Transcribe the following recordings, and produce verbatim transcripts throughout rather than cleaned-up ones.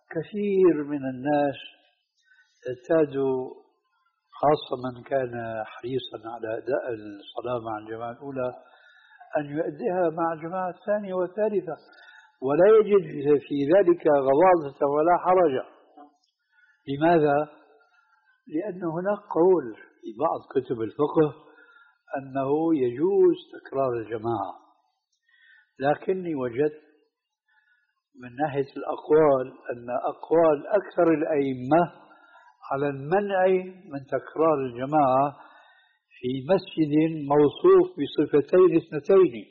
كثير من الناس اعتادوا، خاصة من كان حريصا على أداء الصلاة مع الجماعة الأولى، أن يؤديها مع الجماعة الثانية والثالثة، ولا يجد في ذلك غضاضة ولا حرج. لماذا؟ لأن هناك قول في بعض كتب الفقه أنه يجوز تكرار الجماعة، لكني وجدت من ناحية الأقوال أن أقوال أكثر الأئمة على المنع من تكرار الجماعة في مسجد موصوف بصفتين اثنتين.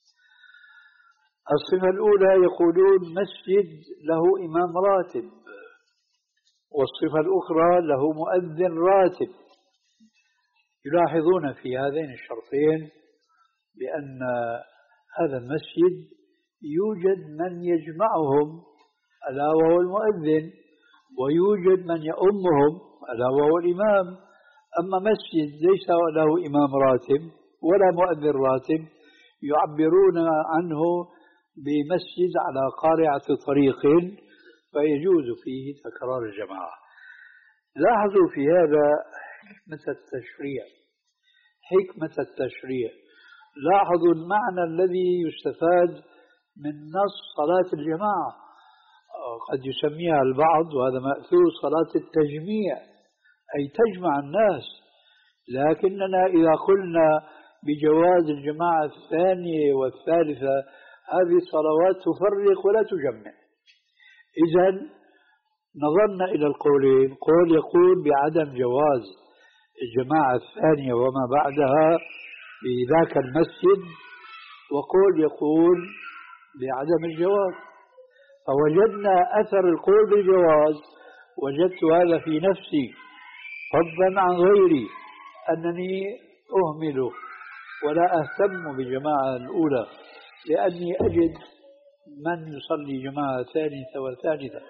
الصفة الأولى يقولون مسجد له إمام راتب، والصفة الأخرى له مؤذن راتب. يلاحظون في هذين الشرطين بأن هذا المسجد يوجد من يجمعهم ألا وهو المؤذن، ويوجد من يؤمهم ألا وهو الإمام. أما مسجد ليس له إمام راتب ولا مؤذن راتب يعبرون عنه بمسجد على قارعة طريق، فيجوز فيه تكرار الجماعة. لاحظوا في هذا حكمة التشريع، حكمة التشريع. لاحظوا المعنى الذي يستفاد من نص صلاة الجماعة. قد يسميها البعض، وهذا مأثور، صلاة التجميع، أي تجمع الناس. لكننا إذا قلنا بجواز الجماعة الثانية والثالثة، هذه الصلوات تفرق ولا تجمع. إذن نظرنا إلى القولين، قول يقول بعدم جواز الجماعة الثانية وما بعدها في ذاك المسجد، وقول يقول بعدم الجواز. فوجدنا أثر القول بالجواز، وجدت هذا في نفسي فضلا عن غيري، أنني أهمل ولا أهتم بالجماعة الأولى، لأني أجد من يصلي جماعة ثالثة وثالثة.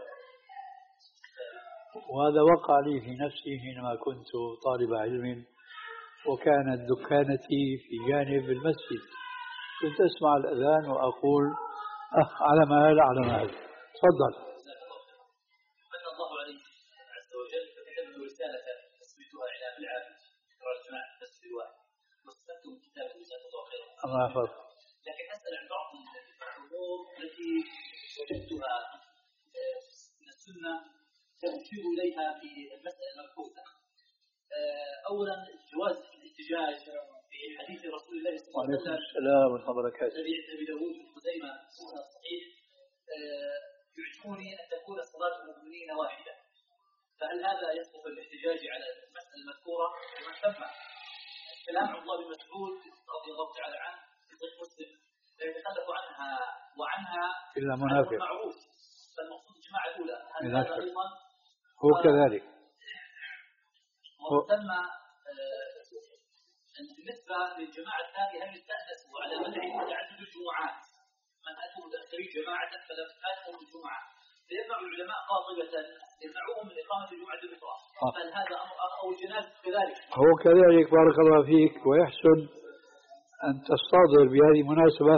وهذا وقع لي في نفسي حينما كنت طالب علم، وكانت دكانتي في جانب المسجد. كنت أسمع الأذان وأقول أه على ما هذا على ما هذا. تفضل. من الله عليه عز وجل فكتبت رسالة تسميتها إعلام العابد تكرار الجماعة في المسجد الواحد، واستفدت من كتابه جزاك الله خيرا. الله يحفظك. لكن أسأل عن بعض الأمور التي وجدتها من السنة تشير إليها في المسألة المبحوثة. أولا جواز الاحتجاج في حديث رسول الله صلى الله عليه وسلم السلام ورحمة الله وبركاته الذي عند أبي داود بن خزيمة الصحيح، يعجبني أن تكون صلاة المؤمنين واحدة. فهل هذا يسقط الاحتجاج على المسألة المذكورة؟ ومن ثم الكلام عن الله بن مسعود رضي الله تعالى عنه في صحيح مسلم لا يتخلف عنها وعنها إلا منافق معروف، فالمقصود الجماعة الأولى. هل هذا أيضا هو كذلك؟ ومن ثم بالنسبة للجماعة الثانية هل يستأنسوا على منع تعدد الجمعات؟ من أتوا متأخرين جماعة فلم تأتوا الجمعة، فيمنع العلماء قاطبة يمنعوهم من إقامة الجمعة الأخرى. بل هذا أمر أو الجنازة كذلك؟ هو كذلك. بارك الله فيك. ويحسن أن تستحضر بهذه المناسبة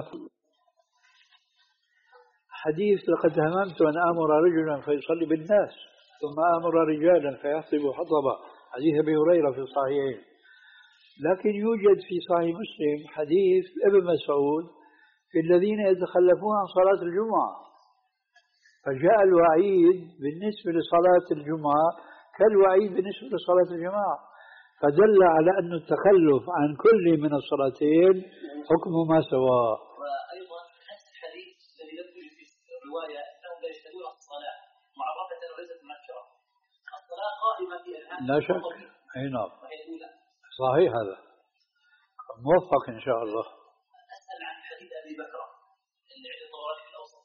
حديث لقد هممت أن آمر رجلا فيصلي بالناس ثم آمر رجالا فيحطب حطبا، حديث أبي هريرة في الصحيحين. لكن يوجد في صحيح مسلم حديث ابن مسعود في الذين يتخلفون عن صلاة الجمعة، فجاء الوعيد بالنسبة لصلاة الجمعة كالوعيد بالنسبة لصلاة الجماعة، فدل على أن التخلف عن كل من الصلاتين حكم ما سواء. وأيضا نفس الحديث الذي يدخل في الرواية أنهم لا يشهدون الصلاة معرفة وليست منكرة. الصلاة قائمة في الآن لا شك. أي نعم صحيح، هذا موفق إن شاء الله. أسأل عن حديث أبي بكر اللي عند الطبراني في الأوسط،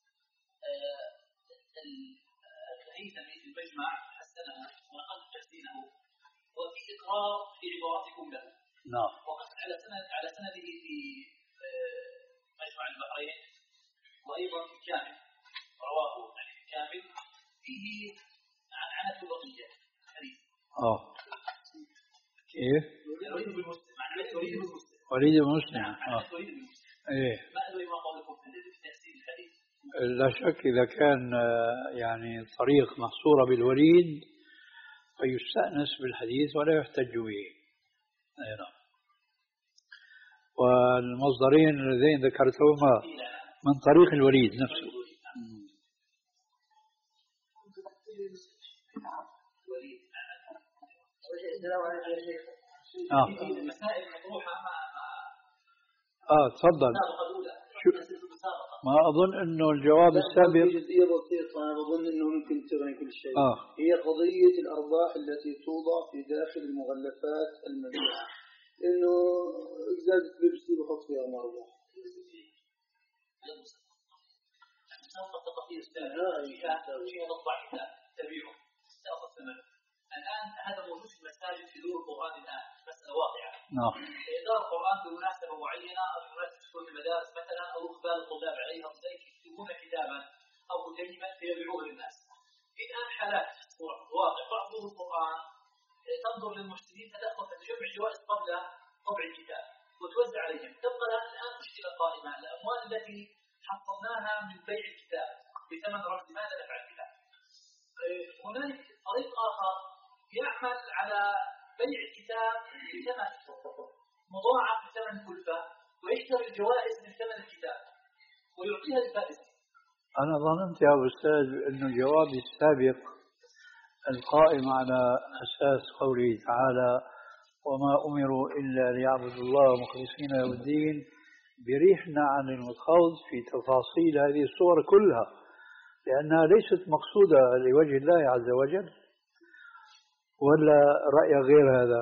الحديث الذي في المجمع حسنه ونقل تحسينه وفي إقرار في عباراتكم له. نعم. وقد على سند على سنده في مجمع البحرين، وأيضا في كامل رواه يعني كامل فيه عن عنة البقية الحديث. آه. كيف؟ وليد بن مسلم. وليد بن مسلم. وليد بن مسلم. آه. وليد بن مسلم. إيه. ما أدري ما قولكم في تحسين الحديث. لا شك إذا كان يعني الطريق محصورة بالوريد فيستأنس بالحديث ولا يحتج به. أي نعم. والمصدرين اللذين ذكرتهما من طريق الوريد نفسه. آه. المسائل مطروحة آه تفضل. شو ما أظن إنه الجواب السابق جزئية بسيطة، أنا أظن إنه ممكن تغني كل شيء. آه. هي قضية الأرباح التي توضع في داخل المغلفات المبيعة، إنه إزازة بيبسي بحط فيها مربح. الآن هذا موجود في المساجد في دور القرآن الآن، مسألة واقعة. نعم. إدارة القرآن بمناسبة معينة أو بمناسبة تكون في المدارس مثلا أو إقبال الطلاب عليها أو زي يكتبون كتابا أو مترجما فيبيعوه للناس. الآن حالات واقع بعض دور القرآن تنظر للمحسنين فتأخذ تجمع جوائز قبل طبع الكتاب وتوزع عليهم. تبقى الآن مشكلة قائمة، الأموال التي حصلناها من بيع الكتاب بثمن رمز ماذا نفعل بها؟ هنالك طريق آخر يعمل على بيع الكتاب بثمن مضاعف بثمن كلفة ويشتري الجوائز من ثمن الكتاب ويعطيها للفائز. أنا ظننت يا أستاذ أن الجواب السابق القائم على أساس قوله تعالى وما أمروا إلا ليعبدوا الله مخلصين له الدين بريحنا عن الخوض في تفاصيل هذه الصور كلها، لأنها ليست مقصودة لوجه الله عز وجل، ولا رأي غير هذا؟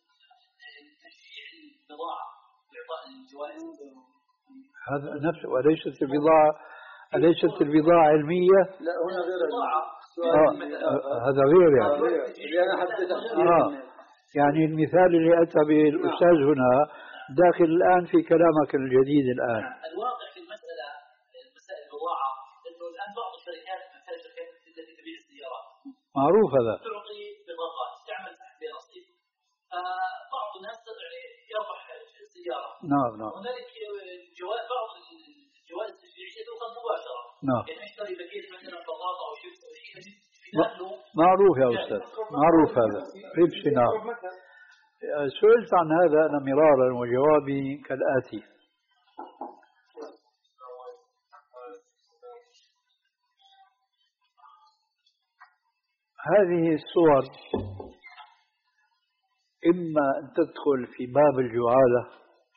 هذا نفسه، وليست البضاعة أليست البضاعة علمية؟ لا هنا غير البضاعة. آه هذا غير يعني. آه يعني المثال اللي أتى به الأستاذ هنا داخل الآن في كلامك الجديد الآن. الواقع في المسألة مسائل البضاعة إنه الآن بعض الشركات مثل الشركات التي تبيع السيارات معروف هذا تعطي بطاقات تعمل سحب رصيد، بعض الناس يربح السيارة. نعم نعم. هنالك جوائز بعض الجوائز التشجيعية تؤخذ مباشرة. نعم. يعني اشتري باكيت مثلا بطاقة أو شيبس أو شيء معروف يا أستاذ، معروف هذا بيبسي. نعم. سئلت عن هذا أنا مرارا وجوابي كالآتي: هذه الصور إما أن تدخل في باب الجعالة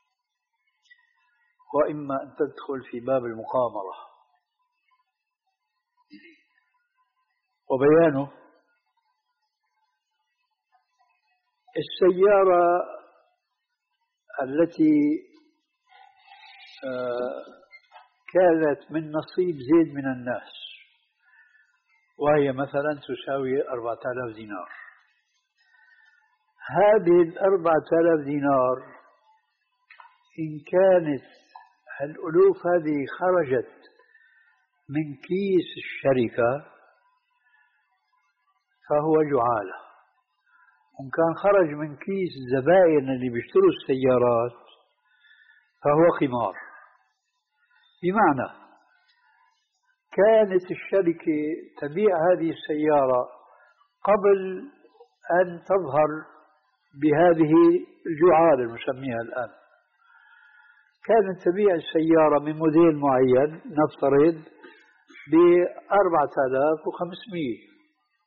وإما أن تدخل في باب المقامرة. وبيانه: السيارة التي كانت من نصيب زيد من الناس وهي مثلا تساوي أربعة آلاف دينار، هذه الأربعة آلاف دينار إن كانت الألوف هذه خرجت من كيس الشركة فهو جعالة، وإن كان خرج من كيس الزبائن اللي بيشتروا السيارات فهو قمار. بمعنى كانت الشركة تبيع هذه السيارة قبل أن تظهر بهذه الجعالة المسميها الآن، كانت تبيع السيارة من موديل معين نفترض بأربعة آلاف وخمسمائة.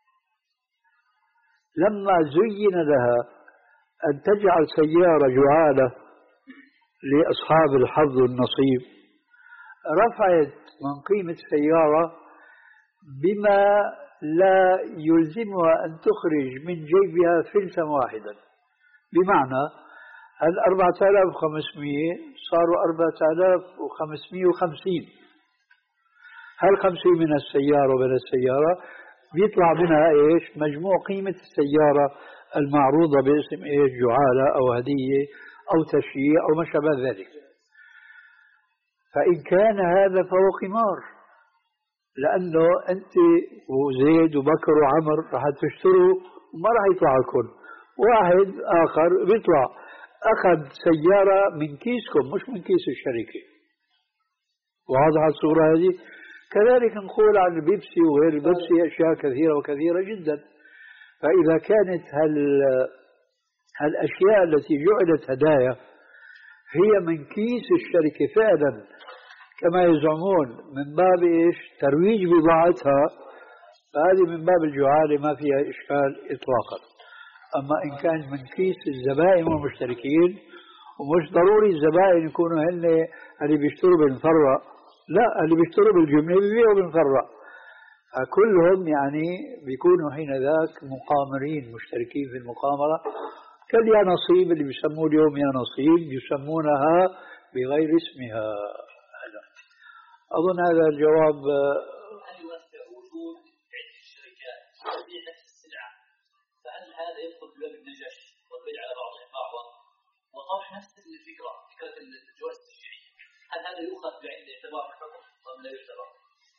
لما زين لها أن تجعل سيارة جعالة لأصحاب الحظ والنصيب رفعت من قيمة السيارة بما لا يلزمها أن تخرج من جيبها فلسا واحدا. بمعنى الأربعة آلاف وخمسمائة صاروا أربعة آلاف وخمسمائة وخمسين، هل خمسين من السيارة ومن السيارة بيطلع منها إيش؟ مجموع قيمة السيارة المعروضة باسم إيش؟ جعالة أو هدية أو تشييع أو ما شابه ذلك. فإن كان هذا فهو قمار، لأنه أنت وزيد وبكر وعمر راح تشتروا وما راح يطلع لكم، واحد آخر بيطلع أخذ سيارة من كيسكم مش من كيس الشركة. واضحة الصورة هذه؟ كذلك نقول عن البيبسي وغير البيبسي أشياء كثيرة وكثيرة جدا. فإذا كانت هال هالأشياء التي جعلت هدايا هي من كيس الشركة فعلا كما يزعمون من باب إيش ترويج بضاعتها، فهذه من باب الجعالة ما فيها إشكال إطلاقا. أما إن كان من كيس الزبائن والمشتركين، ومش ضروري الزبائن يكونوا هن اللي بيشتروا بالمفرق، لا، اللي بيشتروا بالجملة بيبيعوا بالمفرق، كلهم يعني بيكونوا حين ذاك مقامرين مشتركين في المقامرة، كاليانصيب اللي بيسموه اليوم يانصيب يسمونها بغير اسمها. أظن هذا الجواب. هل يؤثر وجود عدة شركات تبيع نفس السلعة، فهل هذا يدخل في باب النجاش والبيع على بعضهم بعضا وطرح نفس الفكرة، فكرة الجواز التشريعي، هل هذا يؤخذ بعين الاعتبار الحكم أم لا يعتبر؟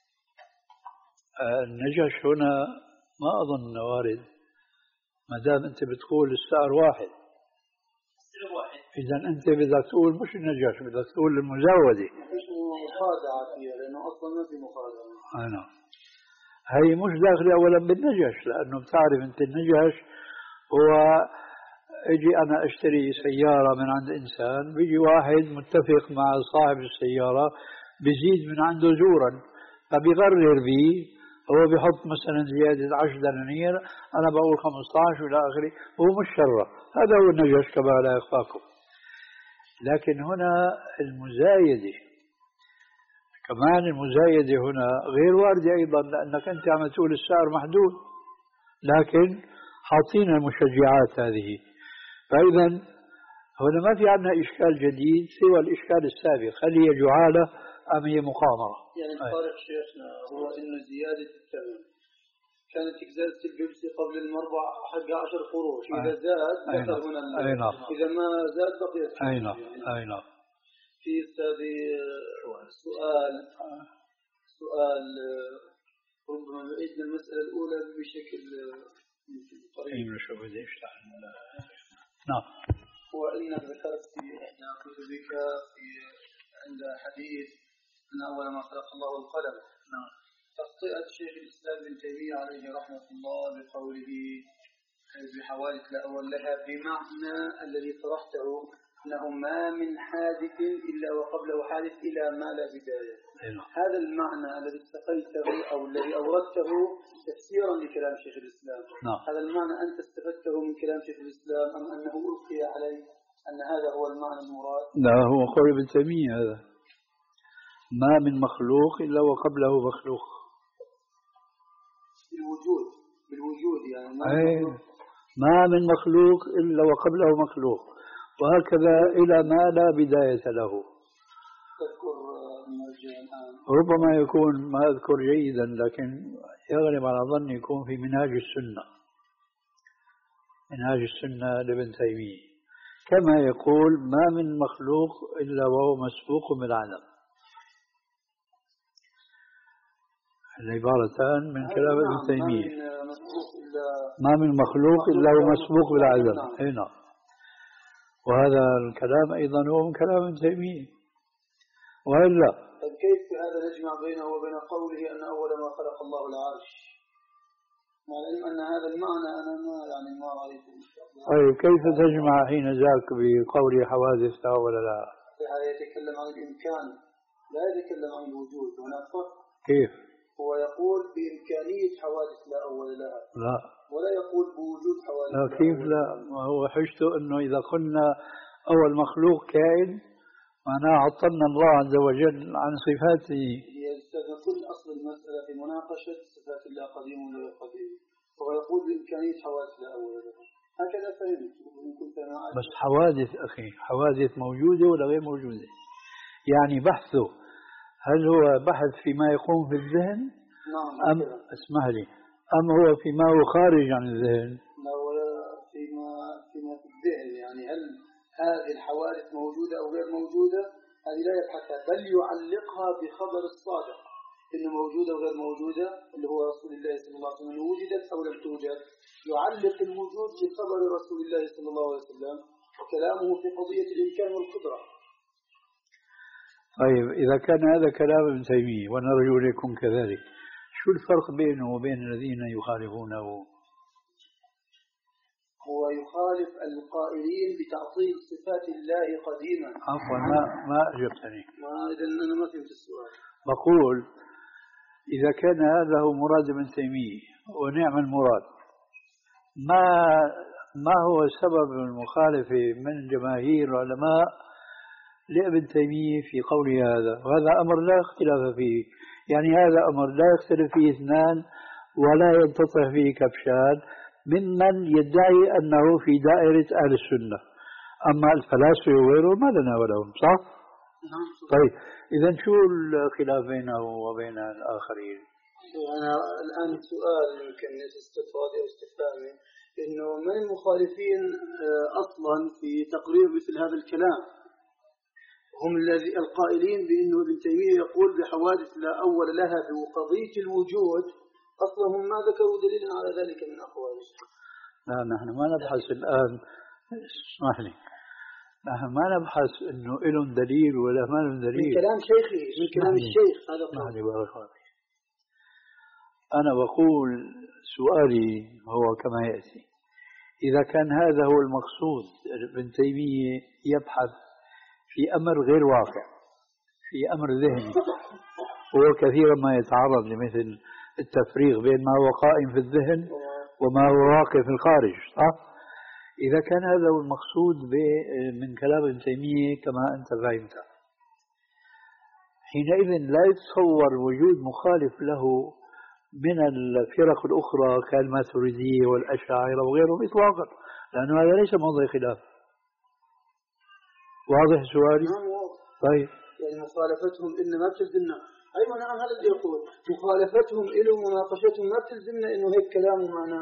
النجاش هنا ما أظن وارد، ما دام أنت بتقول السعر واحد. السعر واحد. إذا أنت بدك تقول مش النجاش، بدك تقول المزاودة. مش مخادعة فيها، لأنه أصلا ما في مخادعة. أي نعم. هي مش داخلة أولا بالنجاش، لأنه بتعرف أنت النجاش هو اجي أنا أشتري سيارة من عند إنسان، بيجي واحد متفق مع صاحب السيارة بزيد من عنده زورا، فبيغرر بيه، هو بيحط مثلا زيادة عشر دنانير، أنا بقول خمسة عشر إلى آخره، هو مش شره. هذا هو النجاش كما لا يخفاكم. لكن هنا المزايدة، كمان المزايدة هنا غير واردة أيضا، لأنك أنت عم تقول السعر محدود، لكن حاطين المشجعات هذه. فإذا هنا ما في عندنا إشكال جديد سوى الإشكال السابق، هل هي جعالة أم هي مقامرة؟ يعني الفارق شيخنا هو إنه زيادة الثمن كانت زيادة البيبسي قبل المربع حق عشر قروش، إذا زاد دخل هنا، إذا ما زاد بقيت. أي نعم أي نعم. في هذه سؤال سؤال ربما نعيد المسألة الأولى بشكل طريق. شو بدي أشرح؟ نعم. وإنك ذكرت في إحدى كتبك في عند حديث أن أول ما خلق الله القلم. نعم. تخطئة شيخ الإسلام ابن تيمية عليه رحمة الله بقوله بحوادث لا أول لها، بمعنى الذي طرحته أنه ما من حادث إلا وقبله حادث إلى ما لا بداية. أيوة. هذا المعنى الذي استقيته أو الذي أوردته تفسيرا لكلام شيخ الإسلام. نعم. هذا المعنى أنت استفدته من كلام شيخ الإسلام أم أنه ألقي عليه أن هذا هو المعنى المراد؟ لا، هو قول ابن تيمية هذا، ما من مخلوق إلا وقبله مخلوق. بالوجود بالوجود يعني ما, أي ما من مخلوق إلا وقبله مخلوق، وهكذا إلى ما لا بداية له. تذكر ربما يكون ما أذكر جيدا، لكن يغلب على ظني يكون في منهاج السنة، منهاج السنة لابن تيمية، كما يقول ما من مخلوق إلا وهو مسبوق بالعدم. العبارتان من كلام ابن تيمية، ما من مخلوق إلا هو مسبوق بالعدم. أي نعم. وهذا الكلام أيضا هو من كلام ابن تيمية، وإلا طيب كيف هذا نجمع بينه وبين قوله أن أول ما خلق الله العرش، مع العلم أن هذا المعنى أنا ما يعني ما رأيته إن شاء الله. طيب كيف تجمع حين ذاك بقول حوادث لا ولا لا؟ هذا يتكلم عن الإمكان، لا يتكلم عن الوجود. هناك فرق. كيف؟ هو يقول بإمكانية حوادث لا أول لها، لا، ولا يقول بوجود حوادث لا. كيف لا؟ ما هو حجته أنه إذا قلنا أول مخلوق كائن معناه عطلنا الله عز وجل عن صفاته. كل أصل المسألة في مناقشة صفات الله قديم ولا قديم، وهو يقول بإمكانية حوادث لا أول لها. هكذا فهمت. بس حوادث أخي، حوادث موجودة ولا غير موجودة؟ يعني بحثه هل هو بحث فيما يقوم في الذهن؟ نعم. أم اسمح لي، أم هو فيما هو خارج عن الذهن؟ لا، ولا فيما فيما في الذهن. يعني هل هذه الحوادث موجودة أو غير موجودة؟ هذه لا يبحثها، بل يعلقها بخبر الصادق إنه موجودة وغير موجودة، اللي هو رسول الله صلى الله عليه وسلم، وجدت أو لم توجد. يعلق الوجود بخبر رسول الله صلى الله عليه وسلم وكلامه في قضية الإمكان والقدرة. طيب إذا كان هذا كلام ابن تيمية ونرجو أن يكون كذلك، شو الفرق بينه وبين الذين يخالفونه؟ هو يخالف القائلين بتعطيل صفات الله قديما. عفوا ما ما أجبتني. ما إذا أنا ما فهمت السؤال. بقول إذا كان هذا هو مراد ابن تيمية ونعم المراد، ما ما هو سبب المخالفة من جماهير العلماء لابن تيمية في قول هذا؟ وهذا أمر لا اختلاف فيه، يعني هذا أمر لا يختلف فيه اثنان ولا ينتطح فيه كبشان ممن يدعي أنه في دائرة أهل السنة. أما الفلاسفة وغيره ما لنا ولهم، صح؟ طيب إذا شو الخلاف بينه وبين الآخرين؟ أنا الآن سؤال يمكن استفاضي أو استفهامي، إنه من المخالفين أصلا في تقرير مثل هذا الكلام؟ هم الذي القائلين بأنه ابن تيمية يقول بحوادث لا أول لها بقضية الوجود، أصلا هم ما ذكروا دليلا على ذلك من أقواله. لا نحن ما نبحث الآن، اسمح لي، نحن ما نبحث إنه لهم دليل ولا ما لهم دليل. من كلام شيخي، من كلام الشيخ هذا. اسمح لي بارك الله فيك. أنا بقول سؤالي هو كما يأتي: إذا كان هذا هو المقصود، ابن تيمية يبحث في أمر غير واقع، في أمر ذهني، وهو كثيرا ما يتعرض لمثل التفريق بين ما هو قائم في الذهن وما هو واقع في الخارج، صح؟ إذا كان هذا هو المقصود من كلام ابن تيمية كما أنت فهمت، حينئذ لا يتصور وجود مخالف له من الفرق الأخرى كالماتريدية والأشاعرة وغيرهم إطلاقا، لأنه هذا ليس موضع خلاف. واضح سؤالي؟ نعم واضح. طيب يعني مخالفتهم إن ما بتلزمنا، أيوة نعم هذا اللي يقول مخالفتهم إله ومناقشتهم ما بتلزمنا إنه هيك كلامه معناه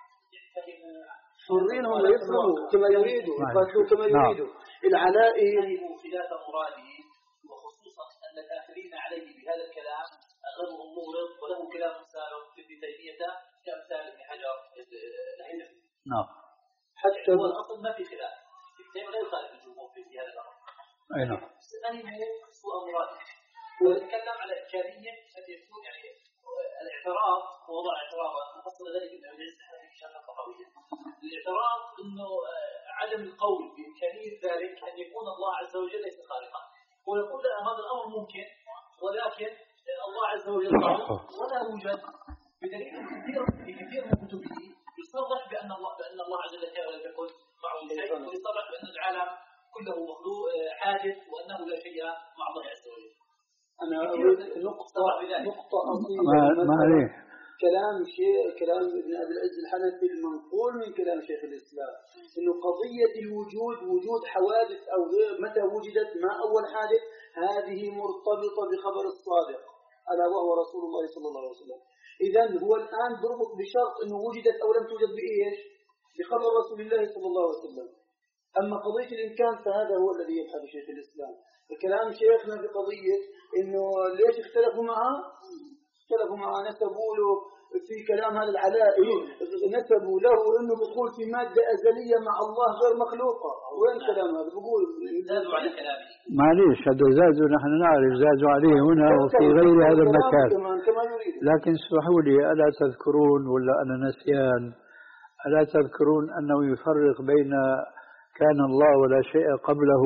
حرين هم يفهموا كما يريدوا يقاتلوا كما يريدوا. العلائي خلاف مراده، وخصوصا أن الآخرين عليه بهذا الكلام أغلبهم مغرض وله كلام سابق في ابن تيمية كأمثال ابن حجر الهندي. نعم. حتى هو الأصل ما في خلاف، ابن تيمية لا يخالف الجمهور في هذا الأمر. أي نعم. الثاني هو سوء مراده. ونتكلم على إمكانية أن يكون يعني الاعتراض ووضع اعتراضا نفصل ذلك ابن عبد العزيز في شرح الطحاوية. الاعتراض إنه عدم القول بإمكانية ذلك أن يكون الله عز وجل ليس خالقا، ويقول هذا الأمر ممكن ولكن الله عز وجل ولا يوجد بدليل كثير في كثير من كتبه يصرح بأن الله بأن الله عز وجل لم يكن معه شيء، ويصرح بأن العالم كله مخلوق حادث وأنه لا شيء مع الله عز وجل. أنا أريد نقطة نقطة أصيلة. ما عليه. كلام شيء كلام ابن أبي العز الحنفي المنقول من كلام شيخ الإسلام إنه قضية الوجود وجود حوادث أو غير متى وجدت ما أول حادث هذه مرتبطة بخبر الصادق ألا وهو رسول الله صلى الله عليه وسلم. إذن هو الآن بربط بشرط إنه وجدت أو لم توجد بإيش؟ بخبر رسول الله صلى الله عليه وسلم. أما قضية الإمكان فهذا هو الذي يبحث شيخ الإسلام. الكلام شيخنا في قضية إنه ليش اختلفوا معه؟ اختلفوا معه نسبوا له في كلام هذا العلائي نسبوا له إنه بيقول في مادة أزلية مع الله غير مخلوقة. وين كلام هذا؟ بقول زادوا على كلامه. معليش هذا زادوا، نحن نعرف زادوا عليه هنا وفي غير هذا المكان. لكن اسمحوا لي، ألا تذكرون ولا أنا نسيان، ألا تذكرون أنه يفرق بين كان الله ولا شيء قبله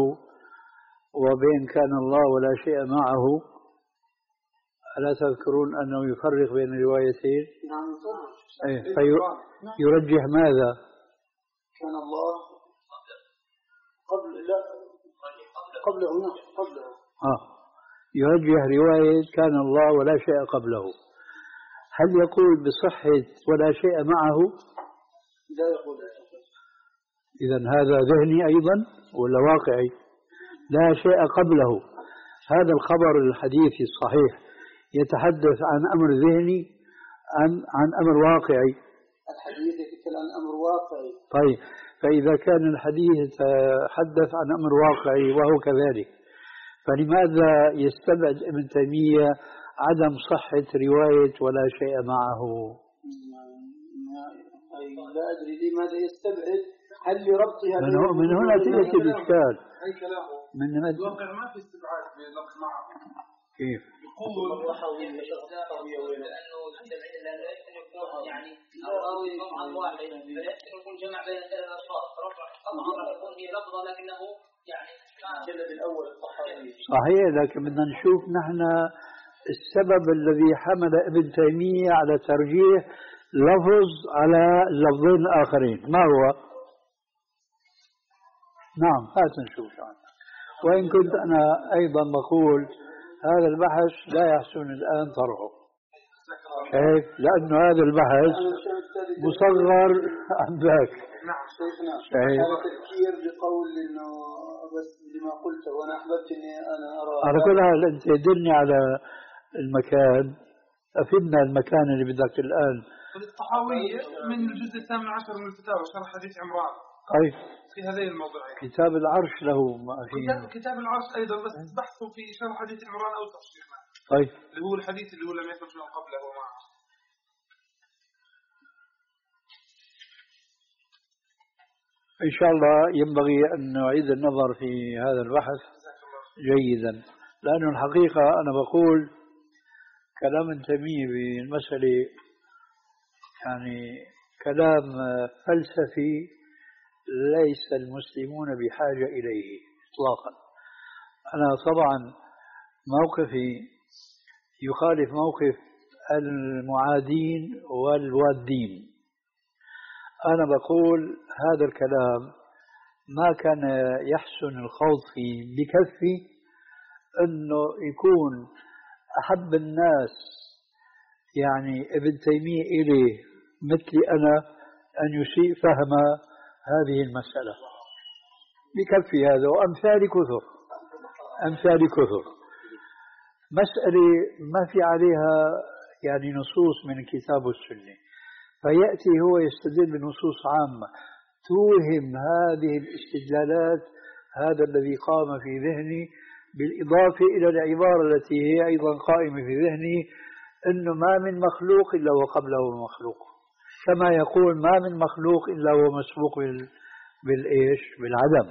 وبين كان الله ولا شيء معه؟ ألا تذكرون أنه يفرق بين الروايتين؟ نعم. أيه. فيرجح ماذا؟ كان الله قبل لا قبله نعم قبله. آه. يرجح رواية كان الله ولا شيء قبله. هل يقول بصحة ولا شيء معه؟ لا يقول. إذن هذا ذهني أيضا ولا واقعي؟ لا شيء قبله. هذا الخبر الحديثي الصحيح يتحدث عن أمر ذهني عن عن أمر واقعي. الحديث يتكلم عن أمر واقعي. طيب فإذا كان الحديث يتحدث عن أمر واقعي وهو كذلك، فلماذا يستبعد ابن تيمية عدم صحة رواية ولا شيء معه؟ لا أدري لماذا يستبعد. هل لربطها من, من هنا تأتي الإشكال. أي كلامه من مد الواقع ما في استبعاد بين اللفظ معه. كيف؟ يقول الطحاوي لأنه لا يمكن يكون يعني الراوي طبعا واحد فلا يمكن يكون جمع بين ثلاث أشخاص طبعا راح يكون هي لفظة لكنه يعني الجلد الأول الطحاوي. صحيح، لكن بدنا نشوف نحن السبب الذي حمل ابن تيمية على ترجيح لفظ على اللفظين الآخرين ما هو؟ نعم هات نشوف عنه. وإن كنت أنا أيضا بقول هذا البحث لا يحسن الآن طرحه، شايف؟ لأنه هذا البحث مصغر عن ذاك. نعم شيخنا هذا تذكير بقول إنه بس لما قلته وأنا أحببت إني أنا أرى. على كل حال أنت دلني على المكان، أفدنا المكان اللي بدك الآن. الطحاوية من الجزء الثامن عشر من الفتاوى شرح حديث عمران. طيب في هذين الموضوعين. كتاب العرش له ما فيه. كتاب, كتاب العرش أيضا بس بحثه في شرح حديث عمران أو تفسيرنا. طيب. اللي هو الحديث اللي هو لم يخرج من قبله معه. إن شاء الله ينبغي أن نعيد النظر في هذا البحث جيدا، لأنه الحقيقة أنا بقول كلام تيمية بالمسألة يعني كلام فلسفي ليس المسلمون بحاجة إليه إطلاقا. أنا طبعا موقفي يخالف موقف المعادين والوادين. أنا بقول هذا الكلام ما كان يحسن الخوض فيه بكفي أنه يكون أحب الناس يعني ابن تيمية إليه مثلي أنا أن يسيء فهم هذه المسألة بكفي هذا، وأمثال كثر أمثال كثر مسألة ما في عليها يعني نصوص من الكتاب والسنة، فيأتي هو يستدل بنصوص عامة توهم هذه الاستدلالات هذا الذي قام في ذهني، بالإضافة إلى العبارة التي هي أيضا قائمة في ذهني أنه ما من مخلوق إلا وقبله مخلوق، كما يقول ما من مخلوق إلا هو مسبوق بالإيش بالعدم.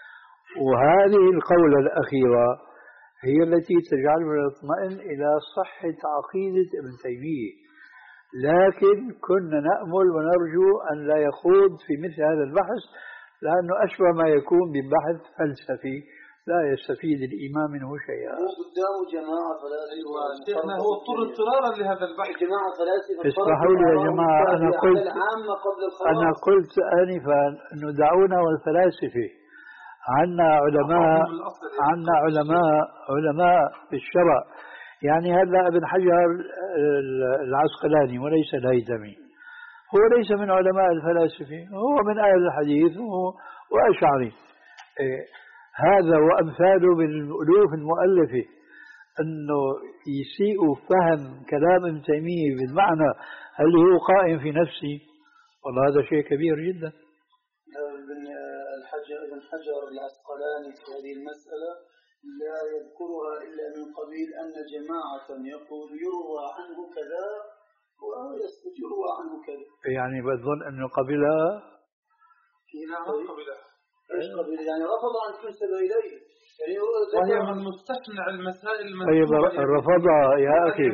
وهذه القولة الأخيرة هي التي تجعلنا نطمئن إلى صحة عقيدة ابن تيمية، لكن كنا نأمل ونرجو أن لا يخوض في مثل هذا البحث لأنه أشبه ما يكون ببحث فلسفي لا يستفيد الإمام منه شيئا. هو قدامه جماعة فلاسفة شيخنا هو اضطر اضطرارا لهذا البحث. جماعة فلاسفة اسمحوا لي يا جماعة، أنا قلت أنا قلت آنفا أنه دعونا والفلاسفة، عنا علماء عنا علماء علماء في الشرع، يعني هذا ابن حجر العسقلاني وليس الهيثمي، هو ليس من علماء الفلاسفة، هو من أهل الحديث وأشعري. هذا وأمثاله من الألوف المؤلفة أنه يسيء فهم كلام ابن تيمية بالمعنى اللي هو قائم في نفسي، والله هذا شيء كبير جدا. ابن الحجر ابن حجر العسقلاني في هذه المسألة لا يذكرها إلا من قبيل أن جماعة يقول يروى عنه كذا ويسكت يروى عنه كذا، يعني بظن أنه قبلها قبلها ايش قبل يعني رفض أن تنسب إليه، يعني وهي من مستثنى المسائل المذكورة. طيب رفضها يا أخي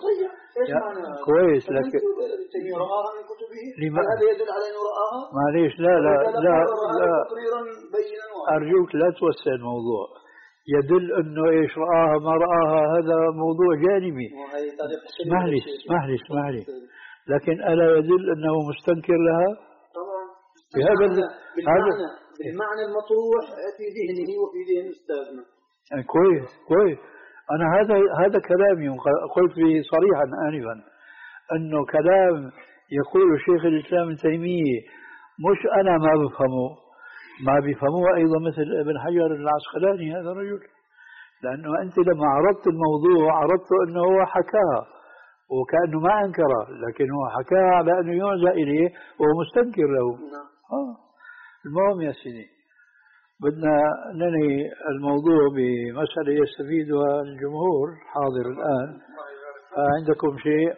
كويس، لكن رآها من كتبه، لما... هذا يدل على أنه رآها؟ معليش لا لا لا, لا. تقريرا بينا أرجوك لا توسع الموضوع، يدل أنه إيش رآها ما رآها هذا موضوع جانبي. اسمح لي اسمح لي اسمح لي لكن ألا يدل أنه مستنكر لها؟ طبعا بهذا بالمعنى بالمعنى المطروح في ذهنه وفي ذهن أستاذنا. يعني كويس كويس، أنا هذا هذا كلامي قلت به صريحا آنفا أنه كلام يقول شيخ الإسلام ابن تيمية مش أنا ما بفهمه، ما بيفهموه أيضا مثل ابن حجر العسقلاني هذا الرجل، لأنه أنت لما عرضت الموضوع عرضته أنه هو حكاها وكأنه ما أنكره، لكن هو حكاها على أنه يرجع إليه وهو مستنكر له. آه. المهم يا سيدي بدنا ننهي الموضوع بمسألة يستفيدها الجمهور حاضر الآن، فعندكم شيء؟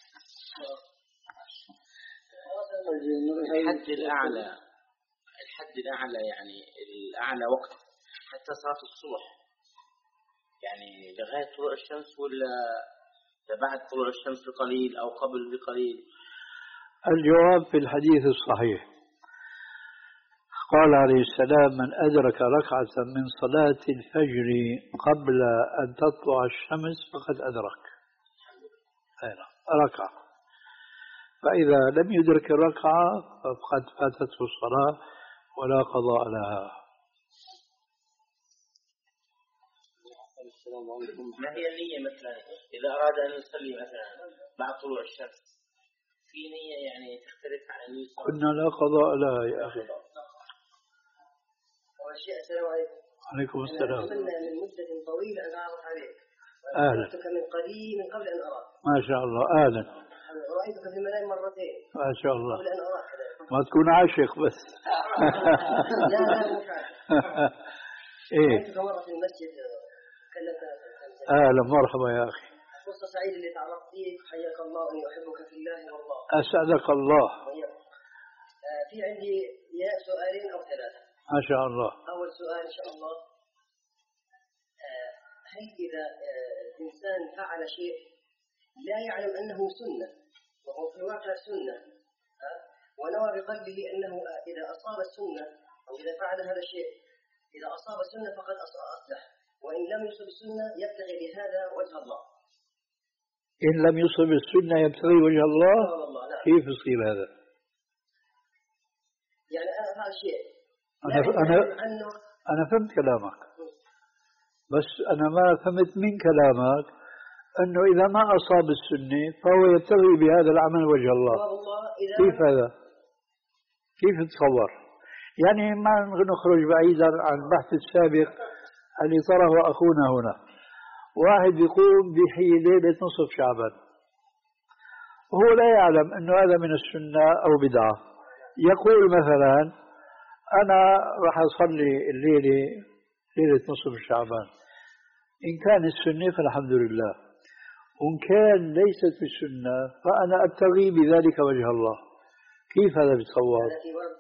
الحد الأعلى الحد الأعلى يعني الأعلى وقت حتى صلاة الصبح يعني لغاية طلوع الشمس ولا بعد طلوع الشمس بقليل أو قبل بقليل؟ الجواب في الحديث الصحيح قال عليه السلام من أدرك ركعة من صلاة الفجر قبل أن تطلع الشمس فقد أدرك ركعة، فإذا لم يدرك الركعة فقد فاتته الصلاة ولا قضاء لها. ما هي النية مثلا إذا أراد أن يصلي مثلا بعد طلوع الشمس في نية يعني تختلف عن النية؟ قلنا لا قضاء لها يا أخي. السلام عليكم. عليكم السلام. أنا من مدة طويلة أن أعرف عليك. أهلا. رأيتك من قليل من قبل أن أراك. ما شاء الله. أهلا. رأيتك في المنام مرتين. ما شاء الله. قبل أن أراك. ما تكون عاشق بس. لا لا مش عاشق. إيه. رأيتك مرة في المسجد كلمت. أهلا مرحبا يا أخي. فرصة سعيدة اللي تعرفت فيك، حياك الله وأني أحبك في الله والله. أسعدك الله. في عندي يا سؤالين أو ثلاثة. ما شاء الله. أول سؤال إن شاء الله، هل إذا الإنسان فعل شيء لا يعلم أنه سنة وهو في الواقع سنة ونوى بقلبه أنه إذا أصاب السنة أو إذا فعل هذا الشيء إذا أصاب السنة فقد أصلح، وإن لم يصب السنة يبتغي بهذا وجه الله؟ إن لم يصب السنة يبتغي وجه الله؟ الله لا. كيف يصير هذا؟ يعني أنا فعل شيء أنا أنا أنا فهمت كلامك، بس أنا ما فهمت من كلامك أنه إذا ما أصاب السنة فهو يبتغي بهذا العمل وجه الله. كيف هذا؟ كيف تصور؟ يعني ما نخرج بعيدا عن البحث السابق اللي طرحه أخونا هنا. واحد يقوم بحي ليلة نصف شعبان وهو لا يعلم أنه هذا من السنة أو بدعة، يقول مثلا أنا راح أصلي الليلة ليلة نصف شعبان، إن كان السنة فالحمد لله، وإن كان ليست بالسنة فأنا أبتغي بذلك وجه الله. كيف هذا بتصور؟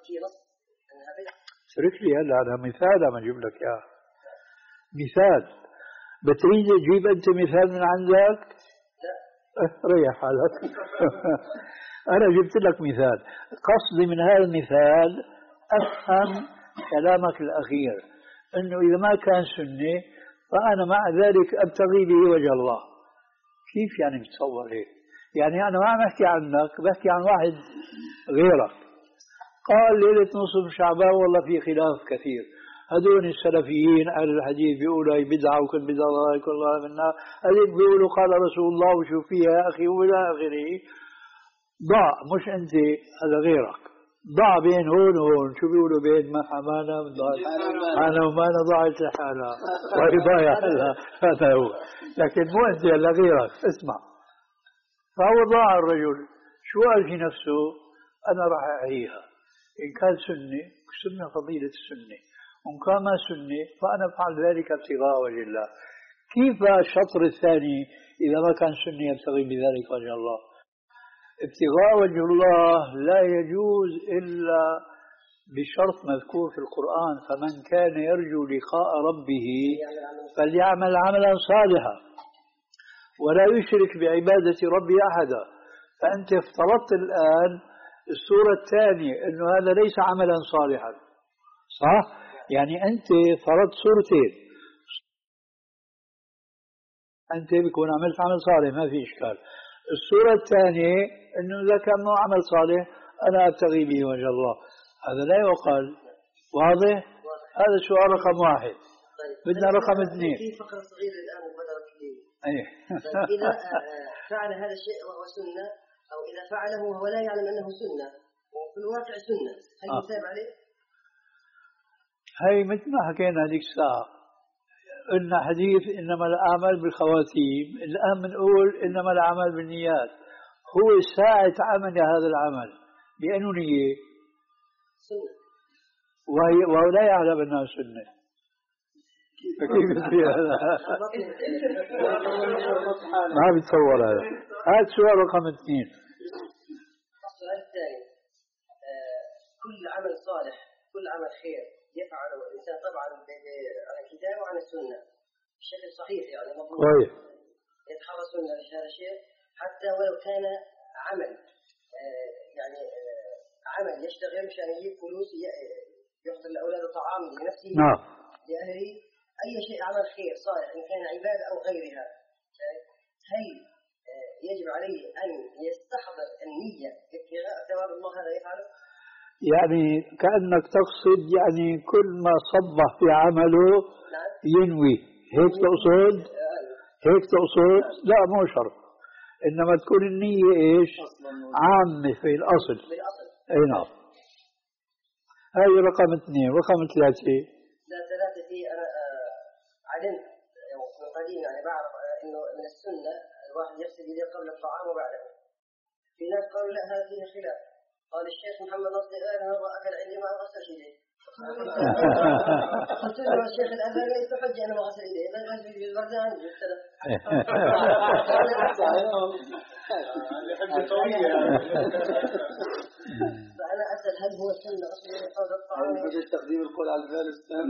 اترك لي هلا أنا مثال عم أجيب لك إياه مثال. بتريد تجيب أنت مثال من عندك؟ لا ريح حالك. أنا جبت لك مثال، قصدي من هذا المثال أفهم كلامك الأخير أنه إذا ما كان سنة فأنا مع ذلك أبتغي به وجه الله. كيف يعني بتصور هيك؟ يعني أنا ما عم أحكي عنك، بحكي عن واحد غيرك قال ليلة نصف شعبان والله في خلاف كثير، هذول السلفيين أهل الحديث بيقولوا هي بدعة وكل بدعة الله يكون الله منا، هذول بيقولوا قال رسول الله وشو فيها يا أخي وإلى آخره. ضاع مش أنت هذا غيرك، ضاع بين هون وهون، شو بيقولوا بين ما حمانا أنا ومانا ضاعت لحالها وهي ضايع لها، هذا هو. لكن مو أنت هلا غيرك. اسمع، فهو ضاع الرجل، شو قال في نفسه؟ أنا راح أعيها، إن كان سنة سنة فضيلة السنة، وإن كان ما سنة فأنا أفعل ذلك ابتغاء وجه الله. كيف الشطر الثاني إذا ما كان سنة يبتغي بذلك وجه الله؟ ابتغاء وجه الله لا يجوز إلا بشرط مذكور في القرآن، فمن كان يرجو لقاء ربه فليعمل عملا صالحا ولا يشرك بعبادة ربه أحدا. فأنت افترضت الآن السورة الثانية أنه هذا ليس عملا صالحا، صح؟ يعني أنت فرضت سورتين، أنت بيكون عملت عمل صالح ما في إشكال. السورة الثانية أنه إذا كان مو عمل صالح أنا أبتغي به وجه الله، هذا لا يقال. واضح؟ هذا السؤال رقم واحد. بدنا رقم اثنين. في فقرة صغيرة الآن وبدأ كثير. أيه. إذا فعل هذا الشيء وهو سنة، أو إذا فعله وهو لا يعلم أنه سنة وفي الواقع سنة، هل آه. يثاب عليه؟ هاي مثل ما حكينا هذيك الساعة، قلنا حديث إنما الأعمال بالخواتيم، الآن بنقول إنما الأعمال بالنيات. هو ساعة عمل هذا العمل بأنه نية سنة وهو لا يعلم أنها سنة، فكيف يصير هذا؟ ما بتصور هذا. هذا السؤال رقم اثنين. السؤال الثاني، كل عمل صالح كل عمل خير خير يفعل الإنسان طبعا عن الكتاب وعن السنة بشكل صحيح، يعني مضبوط يتحرص من هذا الشيء حتى ولو كان عمل آه يعني آه عمل يشتغل مشان يجيب فلوس يحضر لأولاد طعام لنفسه نعم لأهله، أي شيء عمل خير صالح إن كان عبادة أو غيرها، هل آه يجب عليه أن يستحضر النية ابتغاء ثواب الله هذا يفعله؟ يعني كأنك تقصد يعني كل ما صبح في عمله ينوي، هيك تقصد؟ هيك تقصد؟ لا مو شرط، إنما تكون النية إيش؟ عامة في الأصل. أي نعم. هاي رقم اثنين. رقم ثلاثة لا ثلاثة في أنا آه علمت من قديم يعني بعرف إنه من السنة الواحد يغسل يديه قبل الطعام وبعده. في ناس قالوا لا هذا فيه خلاف، قال الشيخ محمد نصر قال هو أكل عندي ما غسل يديه. قلت له الشيخ الألباني ليس حجة أنا ما غسل يديه، بل غسل يديه البردان بالسلف. فأنا أسأل هل هو سنة غسل يديه قبل الطعام؟ هل تقديم القول على الفعل الثاني؟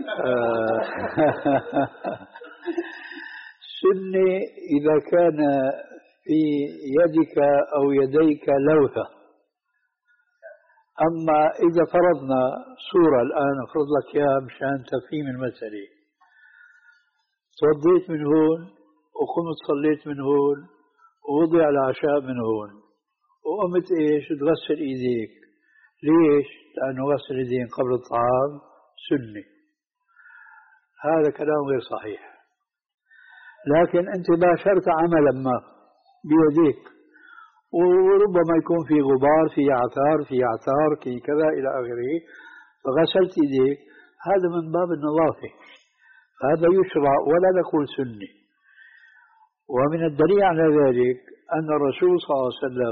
سنة إذا كان في يدك أو يديك لوثة. أما إذا فرضنا صورة الآن أفرض لك يا مشان تفهيم المسألة، توضيت من هون وقمت صليت من هون ووضع العشاء من هون وقمت إيش تغسل إيديك، ليش؟ لأنه غسل اليدين قبل الطعام سنة. هذا كلام غير صحيح، لكن أنت باشرت عملا ما بيديك وربما يكون في غبار في عثار في عثار في كذا إلى آخره، فغسلت يديك، هذا من باب النظافة، هذا يشرع ولا نقول سنة. ومن الدليل على ذلك أن الرسول صلى الله عليه وسلم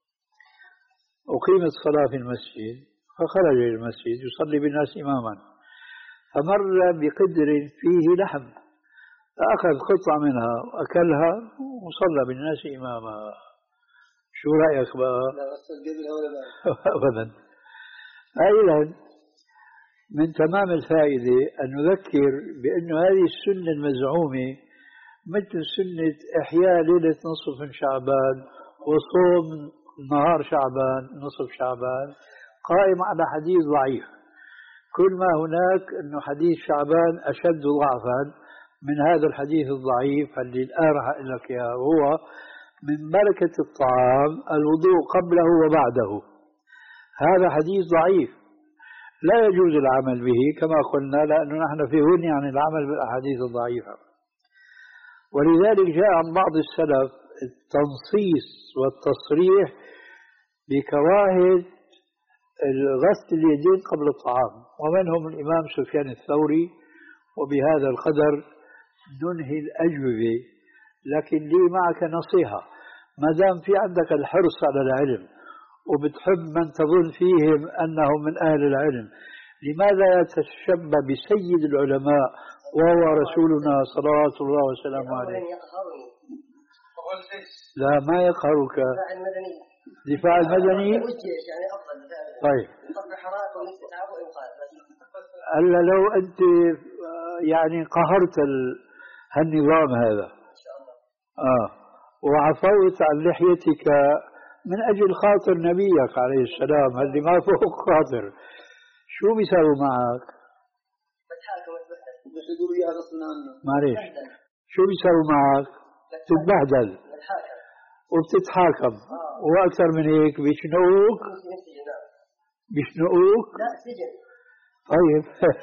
أقيمت الصلاة في المسجد فخرج إلى المسجد يصلي بالناس إماما، فمر بقدر فيه لحم فأخذ قطعة منها وأكلها وصلى بالناس إماما. شو رأيك بقى؟ لا غسل قبل ولا بعد؟ أبدا. أيضا من تمام الفائدة أن نذكر بأن هذه السنة المزعومة مثل سنة إحياء ليلة نصف من شعبان وصوم نهار شعبان نصف شعبان قائم على حديث ضعيف، كل ما هناك أنه حديث شعبان أشد ضعفا من هذا الحديث الضعيف اللي الآن راح أقول لك إياه، وهو من بركة الطعام الوضوء قبله وبعده. هذا حديث ضعيف لا يجوز العمل به كما قلنا، لأنه نحن في غنى عن العمل بالأحاديث الضعيفة. ولذلك جاء عن بعض السلف التنصيص والتصريح بكراهة غسل اليدين قبل الطعام، ومنهم الإمام سفيان الثوري. وبهذا القدر ننهي الأجوبة، لكن لي معك نصيحة، ما دام في عندك الحرص على العلم وبتحب من تظن فيهم أنهم من أهل العلم، لماذا تتشبه بسيد العلماء وهو رسولنا صلوات الله وسلامه عليه؟ لا ما يقهرك. دفاع المدني طيب. ألا لو أنت يعني قهرت هالنظام هذا آه وعفوت عن لحيتك من أجل خاطر نبيك عليه السلام اللي ما فوق خاطر، شو بيساوي معك؟ معليش شو بيساوي معك؟ تتبهدل وبتتحاكم، وأكثر من هيك بيشنقوك بيشنقوك لا سجن. طيب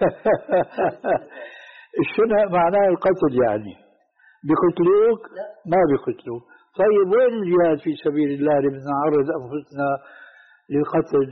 الشنق معناه القتل، يعني بيقتلوك؟ ما بيقتلوك. طيب وين الجهاد في سبيل الله اللي بدنا نعرض أنفسنا للقتل؟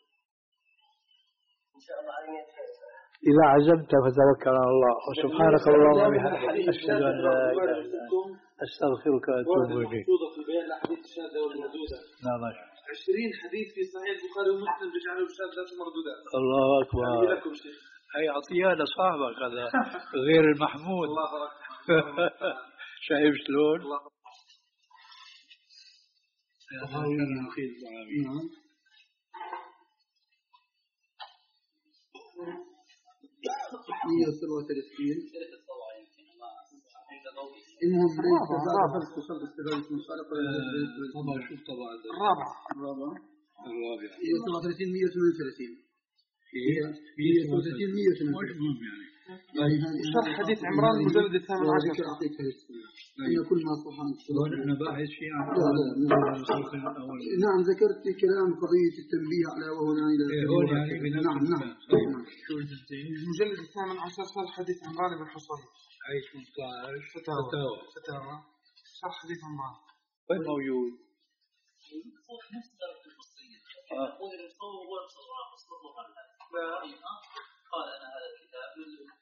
إن شاء الله علينا إذا عزمت فتوكل على الله. وسبحانك اللهم وبحمدك أشهد أن لا إله إلا أنت أستغفرك وأتوب إليك. في بيان الأحاديث الشاذة والمردودة. نعم. عشرين حديث في صحيح البخاري ومسلم بجعله شاذة ومردودة. الله أكبر. لكم شيخ. هي عطيها لصاحبك هذا غير المحمود. الله أكبر. شايف شلون؟ الله أكبر. مئة وسبعة وثلاثين. المهم ليس بعد خلق خلق استفادة المصالح طبعا شوف طبعا الرابعة الرابعة الرابعة مئة وسبعة وثلاثين مئة وثمانية وثلاثين هي مئة وسبعة وثلاثين مئة وثمانية وثلاثين يعني شرح حديث عمران المجلد الثامن عشر. أعطيك أن كل ما صح عن أنا باحث شيء عن نعم ذكرت كلام قضية التنبيه على وهنا إلى نعم نعم المجلد الثامن عشر شرح حديث عمران بن حصين أي ثمانية عشر فتاوى فتاوى شرح حديث عمران وين موجود؟ نفس درجة الفصلية يقول المصور هو المصور قال أنا هذا الكتاب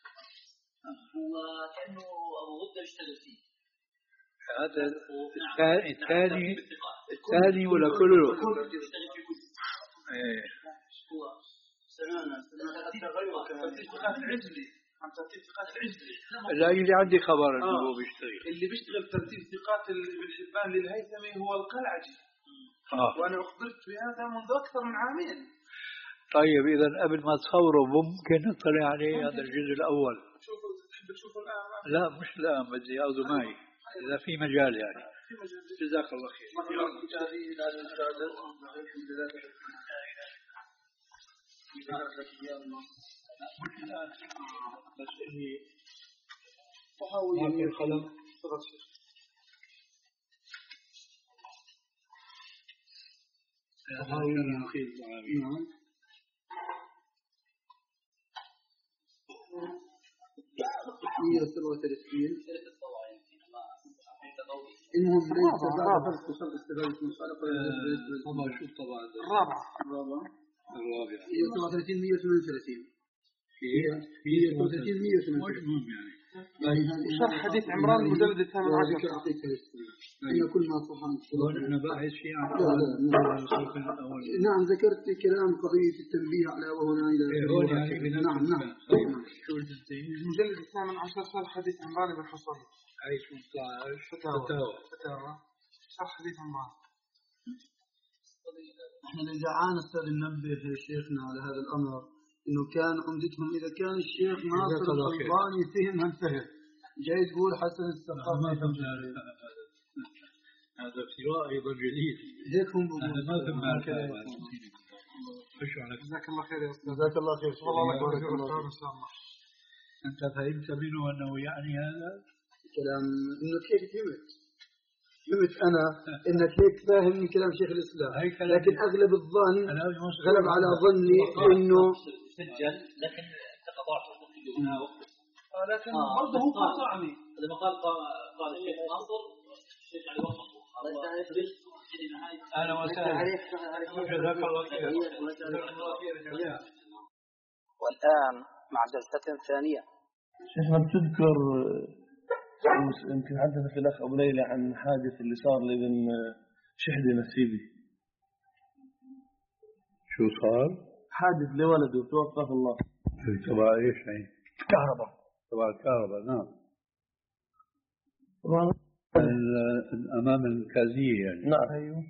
وكأنه أبو غدة اشتغل فيه. هذا الثاني الثاني ولا كله؟ ايه هو سمعنا ثقات العجلي عن ترتيب ثقات العجلي. لا يجي عندي خبر انه هو بيشتغل. اللي بيشتغل ترتيب ثقات ابن حبان للهيثمي هو القلعجي. اه وانا اخبرت بهذا منذ اكثر من عامين. طيب اذا قبل ما تصوره ممكن نطلع عليه هذا الجزء الاول. شوف تحب تشوفه الان؟ لا مش الان بدي اخذه معي اذا في مجال يعني. في مجال. جزاك الله خير. بس اني احاول القلم أحاول أن أخير نعم مئة وسبعة وثلاثين. المهم ليس بعد خلق خلق استفادة المصالح طبعا شوف طبعا الرابعة الرابعة الرابعة مئة وسبعة وثلاثين مئة وثمانية وثلاثين هي مئة وسبعة وثلاثين مئة وثمانية وثلاثين يعني شرح حديث عمران المجلد الثامن عشر. أعطيك أن كل ما صح عن أنا باحث شيء عن نعم ذكرت كلام قضية التنبيه على وهنا إلى نعم نعم المجلد الثامن عشر شرح حديث عمران بن حصين أي ثمانية عشر فتاوى فتاوى شرح حديث عمران. احنا لجعان استاذ ننبه شيخنا على هذا الأمر إنه كان عمدتهم إذا كان الشيخ ناصر الألباني فهم هالفهم جاي تقول حسن الثقافي هذا افتراء أيضا جديد هيك هم أنا ما فهم هكذا. جزاك الله خير يا أستاذ. جزاك الله خير. والله لك بارك الله إن شاء الله. أنت فهمت منه أنه يعني هذا كلام إنك هيك فهمت فهمت أنا إنك هيك فاهم من كلام شيخ الإسلام لكن أغلب الظن غلب على ظني إنه سجل لكن تقطعت لكن برضه هو قاطعني لما قال قال الشيخ ناصر الشيخ علي وقفه أنا وسهلا جزاك الله خير. والآن مع جلسة ثانية. شيخنا بتذكر يمكن حدث في الأخ أبو ليلى عن حادث اللي صار لابن شحدة نسيبي. شو صار؟ حادث لولده توفاه الله. تبع ايش يعني؟ كهرباء. تبع الكهرباء نعم. طبعا أمام الكازية يعني. نعم أيوه.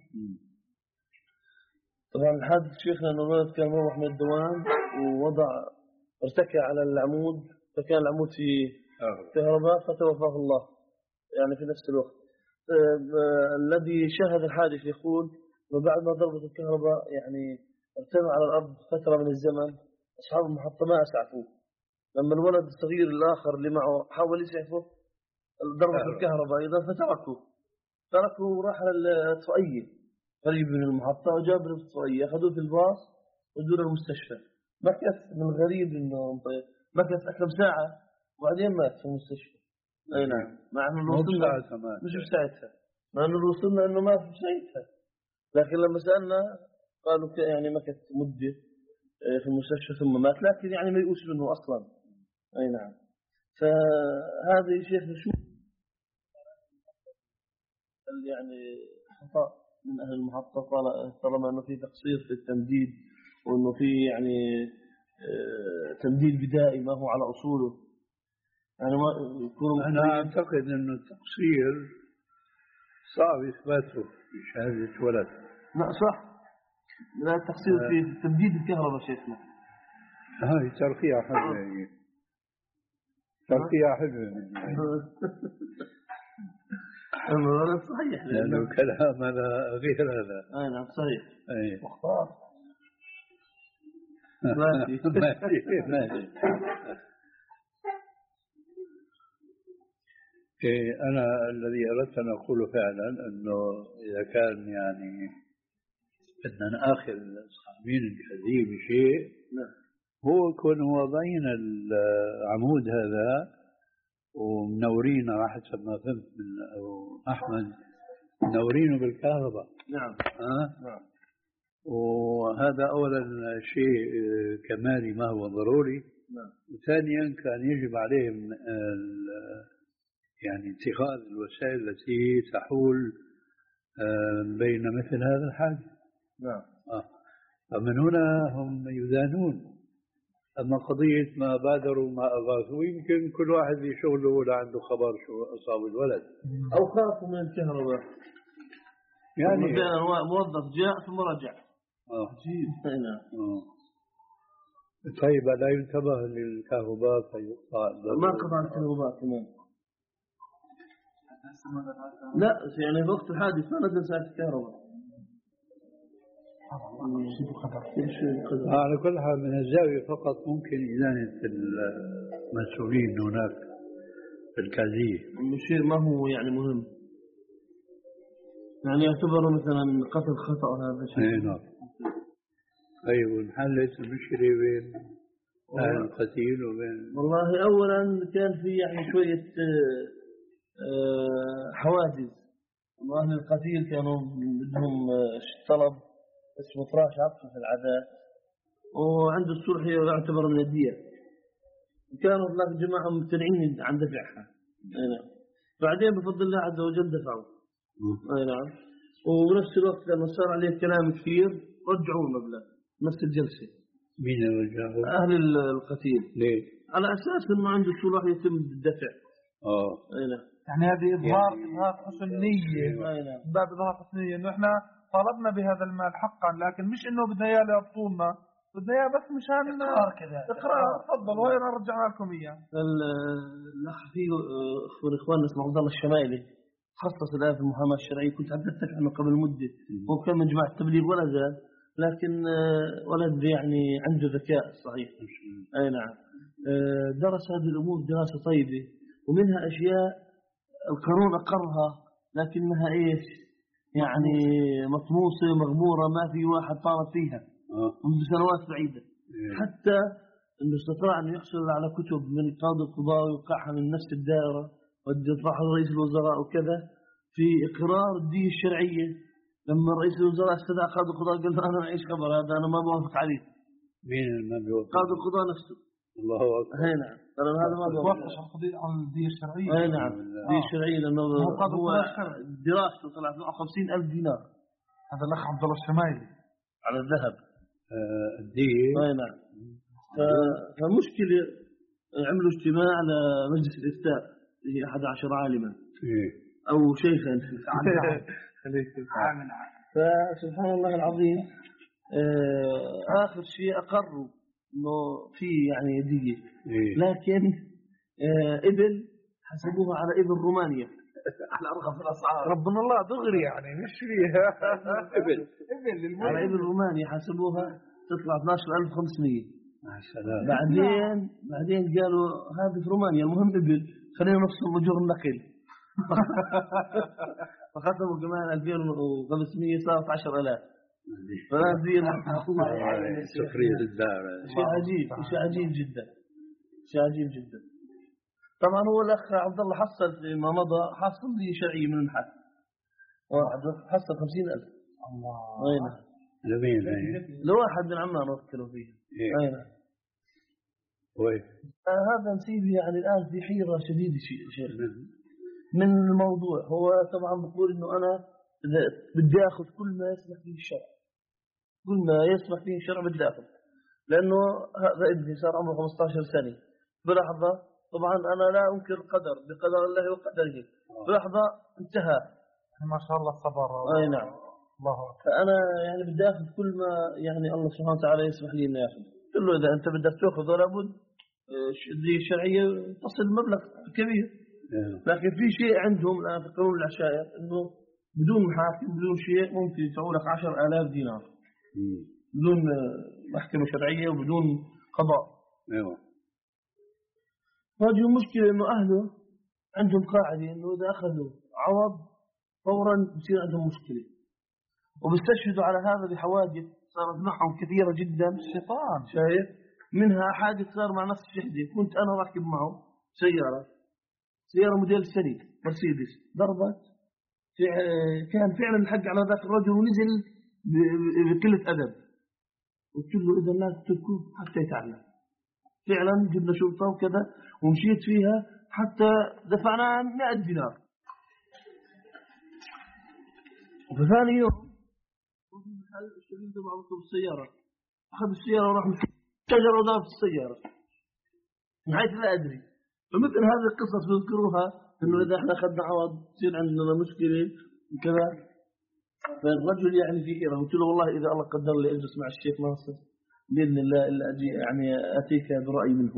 طبعا الحادث شيخنا أنه الولد كان مروح من الدوام ووضع ارتكى على العمود فكان العمود فيه كهرباء فتوفاه الله يعني في نفس الوقت. الذي شاهد الحادث يقول وبعد ما ضربت الكهرباء يعني ارتمى على الأرض فترة من الزمن أصحاب المحطة ما أسعفوه لما الولد الصغير الآخر اللي معه حاول يسعفه ضربة الكهرباء أيضا فتركوه تركوه وراح للطفئية قريب من المحطة وجاب للطفئية أخذوه في الباص ودوه المستشفى. مكث من الغريب إنه مكث أكثر ساعة وبعدين مات في المستشفى. أي نعم مع أنه وصلنا مش بساعتها مع أنه وصلنا إنه ما في ساعتها لكن لما سألنا قالوا يعني مكث مدة في المستشفى ثم مات لكن يعني ما يؤس منه أصلا. أي نعم فهذا شيخ شو يعني خطأ من أهل المحطة طالما أنه في تقصير في التمديد وأنه في يعني تمديد بدائي ما هو على أصوله يعني ما يكون. أنا أعتقد أنه التقصير صعب إثباته بشهادة ولد. لا صح لا التقصير في تمديد الكهرباء شيخنا. هاي ترقيع حاجة تغطية حلوة هذا صحيح لأنه كلام هذا غير هذا. أي نعم صحيح. أي مختار. ماشي ماشي ماشي. إيه أنا الذي أردت أن أقوله فعلا أنه إذا كان يعني بدنا نآخذ الصحابين الكثير بشيء هو يكون واضعين العمود هذا ومنورينه على حسب ما فهمت من أحمد منورينه بالكهرباء. نعم. أه؟ نعم. وهذا أولا شيء كمالي ما هو ضروري. نعم. وثانيا كان يجب عليهم يعني اتخاذ الوسائل التي تحول بين مثل هذا الحال. نعم. آه. فمن هنا هم يدانون. أما قضية ما بادروا ما أغاثوا يمكن كل واحد بشغله ولا عنده خبر شو أصاب الولد أو خافوا من الكهرباء يعني موظف جاء ثم رجع. آه. عجيب. آه. طيب لا ينتبه للكهرباء فيقطع ما قطع الكهرباء كمان. لا يعني في وقت الحادث ما نزل ساعة الكهرباء. على كل حال من الزاوية فقط ممكن إدانة المسؤولين هناك في الكازية. الشيء ما هو يعني مهم يعني يعتبر مثلا قتل خطأ هذا الشيء. اي نعم. طيب ونحلت المشكلة بين أهل القتيل وبين والله أولا كان في يعني شوية حواجز. أهل القتيل كانوا بدهم طلب اسمه فراش عطف في العداء وعند الصلح يعتبر من الدية. كانوا هناك جماعة ممتنعين عن دفعها. نعم. بعدين بفضل الله عز وجل دفعوا. نعم. ونفس الوقت لما صار عليه كلام كثير رجعوا المبلغ نفس الجلسة. مين رجعوا؟ أهل القتيل. ليه؟ على أساس إنه عند الصلح يتم الدفع. آه. نعم. يعني هذه إظهار إظهار حسن نية. نعم. باب إظهار حسن نية إنه إحنا طلبنا بهذا المال حقا لكن مش إنه بدنا إياه ليبطونا بدنا إياه بس مشان إقرار كذا. إقرار تفضل وين رجعنا لكم إياه. الأخ في أخوان إخواننا اسمه عبد الله الشمايلي تخصص الآن في المحاماة الشرعية كنت حدثتك عنه قبل مدة. هو كان من جماعة التبليغ ولا زال لكن ولد يعني عنده ذكاء صحيح. أي نعم. درس هذه الأمور دراسة طيبة ومنها أشياء القانون أقرها لكنها إيش يعني مطموسة مغمورة ما في واحد طالب فيها منذ سنوات بعيدة. حتى أنه استطاع أن يحصل على كتب من قاضي القضاء ويوقعها من نفس الدائرة ويطرحها لرئيس الوزراء وكذا في إقرار الدية الشرعية. لما رئيس الوزراء استدعى قاضي القضاء قال له أنا معيش خبر هذا أنا ما بوافق عليه. مين ما بيوافق؟ قاضي القضاء نفسه. الله أكبر. هي نعم. ترى هذا ما بيوافق على الدية الشرعية. أي نعم. الدية الشرعية لأنه هو دراسته طلعت له خمسين ألف دينار. هذا الأخ عبد الله الشمايلي على الذهب. الدية. أي نعم. فمشكلة عملوا اجتماع لمجلس الإفتاء هي أحد عشر عالما أو شيخا. فسبحان الله العظيم آخر شيء أقروا إنه في يعني دية لكن إبل حسبوها على إبل رومانيا على أرغب الأسعار. ربنا الله دغري يعني مش فيها إبل إبل على إبل رومانيا حسبوها تطلع اثني عشر ألف وخمسمية. سلام. بعدين بعدين قالوا هذه في رومانيا المهم إبل خلينا نفصل أجور النقل. فختموا كمان ألفين وخمسمية صارت عشرة آلاف. فلا زين سخرية الدار. شيء عجيب شيء عجيب جدا شيء عجيب جدا. طبعا هو الأخ عبد الله حصل فيما مضى حصل لي شرعي من المحل واحد حصل خمسين ألف. الله. أين لمين لواحد من عمان وكلوا فيه. أين وين آه هذا نسيب يعني الآن في حيرة شديدة شيء من الموضوع. هو طبعا بقول إنه أنا بدي أخذ كل ما يسمح فيه الشرع كل ما يسمح فيه الشرع بدي أخذ لأنه هذا ابني صار عمره خمسة عشر سنة بلحظة. طبعا أنا لا أنكر القدر بقدر الله وقدره بلحظة انتهى ما شاء الله صبر. أي نعم. الله. فأنا يعني بدي أخذ كل ما يعني الله سبحانه وتعالى يسمح لي إني أخذ. قل له إذا أنت بدك تأخذ ولا بد الدية الشرعية تصل مبلغ كبير. لكن في شيء عندهم الآن في قانون العشائر إنه بدون محاكم بدون شيء ممكن يدفعوا لك عشر آلاف دينار بدون محكمة شرعية وبدون قضاء. أيوة. هذه المشكلة إنه أهله عندهم قاعدة إنه إذا أخذوا عوض فورا بصير عندهم مشكلة، وبيستشهدوا على هذا بحوادث صارت معهم كثيرة جدا. الشيطان شايف منها حادث صار مع نفس الشهدي، كنت أنا راكب معه سيارة سيارة موديل سنيك مرسيدس ضربت، كان فعلا الحق على ذاك الرجل ونزل بقلة أدب. قلت له إذا لا تتركوه حتى يتعلم. فعلا جبنا شرطة وكذا ومشيت فيها حتى دفعنا مئة دينار. وفي ثاني يوم وفي محل اشتريت مع ركوب السيارة، أخذ السيارة وراح شجر وضرب السيارة من حيث لا أدري. فمثل هذه القصص بذكروها إنه إذا إحنا أخذنا عوض تصير عندنا مشكلة وكذا. فالرجل يعني في حيرة. قلت له والله إذا الله قدر لي أجلس مع الشيخ ناصر بإذن الله إلا أجي يعني أتيك برأي منه.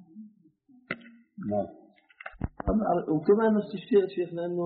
نعم. وكمان نفس الشيء شيخنا إنه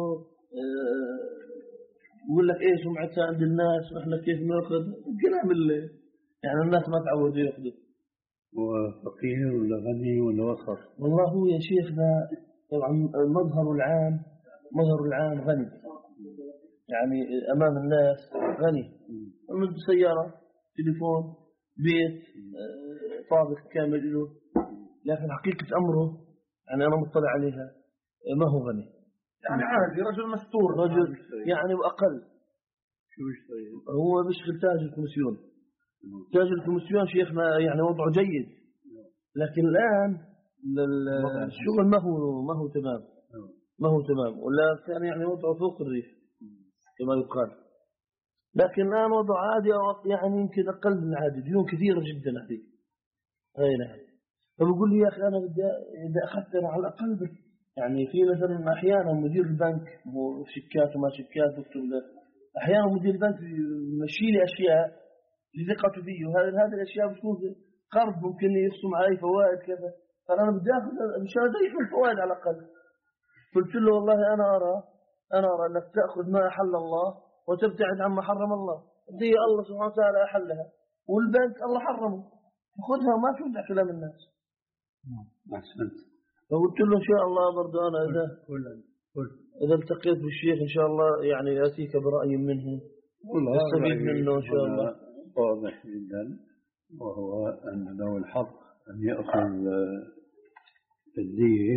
يقول لك إيش سمعتها عند الناس وإحنا كيف نأخذ الكلام اللي يعني الناس ما تعودوا يأخذوا. وفقير ولا غني ولا وسط؟ والله هو يا شيخنا طبعا المظهر العام مظهر العام غني يعني أمام الناس غني، من سيارة تليفون بيت طابق كامل له، لكن حقيقة أمره يعني أنا مطلع عليها ما هو غني يعني عادي رجل مستور رجل يعني وأقل. شو يشتري؟ هو بيشغل تاج الكوميسيون. تاج الكوميسيون شيخنا يعني وضعه جيد، لكن الآن الشغل ما هو ما هو تمام ما هو تمام ولا كان يعني وضعه فوق الريف كما يقال. لكن الآن وضع عادي أو يعني يمكن أقل من العادي، ديون كثيرة جدا هذه. أي نعم. فبقول لي يا أخي أنا بدي إذا أخذت أنا على الأقل يعني في مثلا أحيانا مدير البنك هو شيكات وما شيكات بكتب له، أحيانا مدير البنك يمشي لي أشياء لثقته بي، وهذه هذه الأشياء بتكون قرض ممكن يخصم علي فوائد كذا، فأنا بدي أخذ مشان أضيف الفوائد على الأقل. قلت له والله أنا أرى أنا أرى أنك تأخذ ما أحل الله وتبتعد عما حرم الله. دي الله سبحانه وتعالى أحلها والبنك الله حرمه، خذها وما تودع كلام الناس. أحسنت. فقلت له إن شاء الله برضو أنا إذا إذا التقيت بالشيخ إن شاء الله يعني أتيك برأي منه استفيد منه إن شاء الله. واضح جدا، وهو أن له الحق أن يأخذ الدية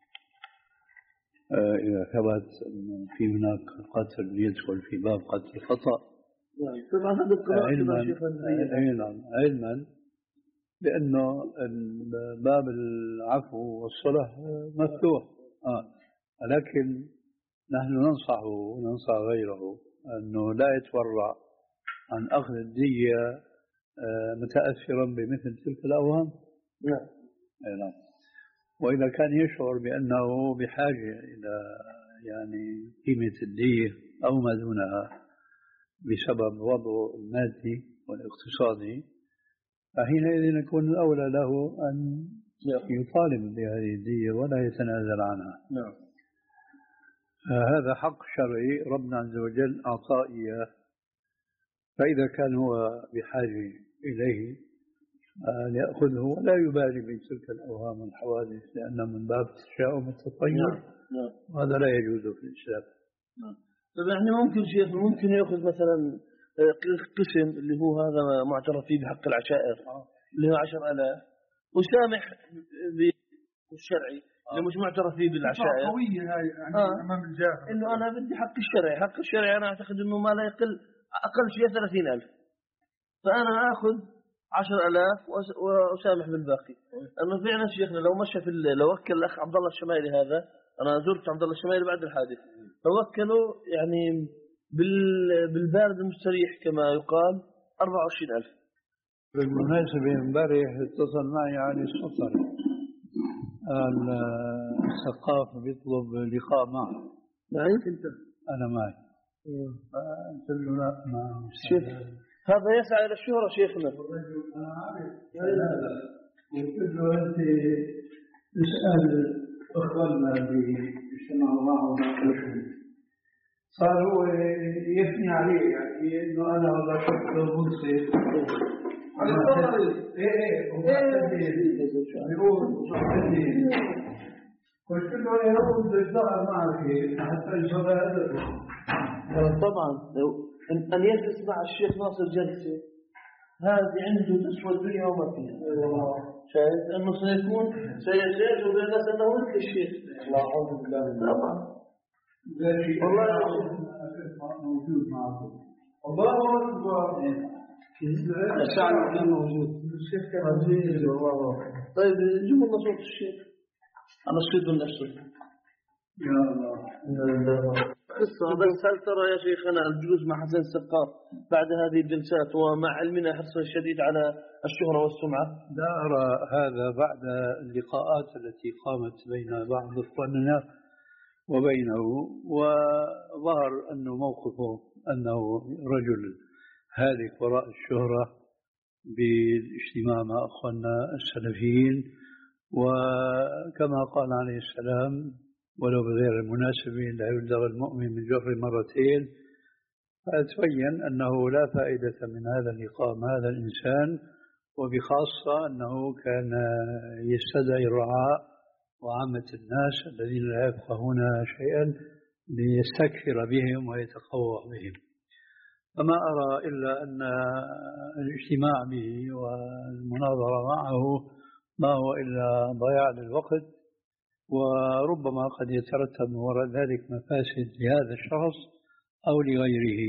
إذا ثبت أنه في هناك قتل يدخل في باب قتل خطأ. طبعا هذا القراءة علما علما بأنه باب العفو والصلح مفتوح، آه. لكن نحن ننصحه وننصح غيره أنه لا يتورع عن أخذ الدية متأثرا بمثل تلك الأوهام. نعم. نعم. وإذا كان يشعر بأنه بحاجة إلى يعني قيمة الدية أو ما دونها بسبب وضعه المادي والاقتصادي، فحينئذ يكون الأولى له أن يطالب بهذه الدية ولا يتنازل عنها. نعم. هذا حق شرعي ربنا عز وجل أعطاه إياه، فإذا كان هو بحاجة إليه ليأخذه ولا يبالي بتلك الأوهام والحوادث، لأنه من باب التشاؤم التطير. نعم. وهذا لا يجوز في الإسلام. نعم. طيب يعني ممكن شيخ ممكن يأخذ مثلا قسم اللي هو هذا معترف فيه بحق العشائر اللي هو عشر آلاف وسامح بالشرعي اللي مش معترف فيه بالعشائر. قوية هاي يعني آه. أمام الجاهل إنه أنا بدي حق الشرعي. حق الشرعي أنا أعتقد إنه ما لا يقل أقل شيء ثلاثين ألف، فأنا آخذ عشر آلاف وأسامح بالباقي. أما فعلا شيخنا لو مشى في لو وكل الأخ عبد الله الشمايلي هذا، أنا زرت عبد الله الشمايلي بعد الحادث، فوكلوا يعني بالبارد المستريح كما يقال أربعة وعشرين ألف. بالمناسبة امبارح اتصل معي علي السلطري الثقاف بيطلب لقاء معه. معي أنت؟ أنا معي. قلت له لا ما شوف هذا يسعى إلى الشهرة شيخنا. قلت له أنت اسأل أخواننا اللي اجتمعوا معه وما صار هو يثني عليه يعني إنه أنا والله شفته منصف على الطريق إيه إيه ومعتدين يقول معتدين قلت له يا رب الظهر معك حتى الجبال طبعا أن يجلس مع الشيخ ناصر جلسة هذه عنده تسوى الدنيا وما فيها شايف أنه سيكون سيجاز بين الناس أنه أنت الشيخ لا حول ولا قوة طبعا والله موجود معكم الله أكبر الشعب كان موجود الشيخ كان عزيز والله طيب جيبوا لنا صوت الشيخ أنا صيد النفس يا الله قصة بس هل ترى يا شيخنا الجلوس مع حسن السقاف بعد هذه الجلسات ومع علمنا حرصا شديد على الشهرة والسمعة؟ لا أرى هذا بعد اللقاءات التي قامت بين بعض إخواننا وبينه وظهر أنه موقفه أنه رجل هالك وراء الشهرة بالاجتماع مع أخواننا السلفيين، وكما قال عليه السلام ولو بغير المناسبة لا يلدغ المؤمن من جحر مرتين، فتبين أنه لا فائدة من هذا اللقاء مع هذا الإنسان، وبخاصة أنه كان يستدعي الرعاء وعامة الناس الذين لا يفقهون شيئا ليستكثر بهم ويتقوى بهم. فما أرى إلا أن الاجتماع به والمناظرة معه ما هو إلا ضياع للوقت، وربما قد يترتب وراء ذلك مفاسد لهذا الشخص أو لغيره.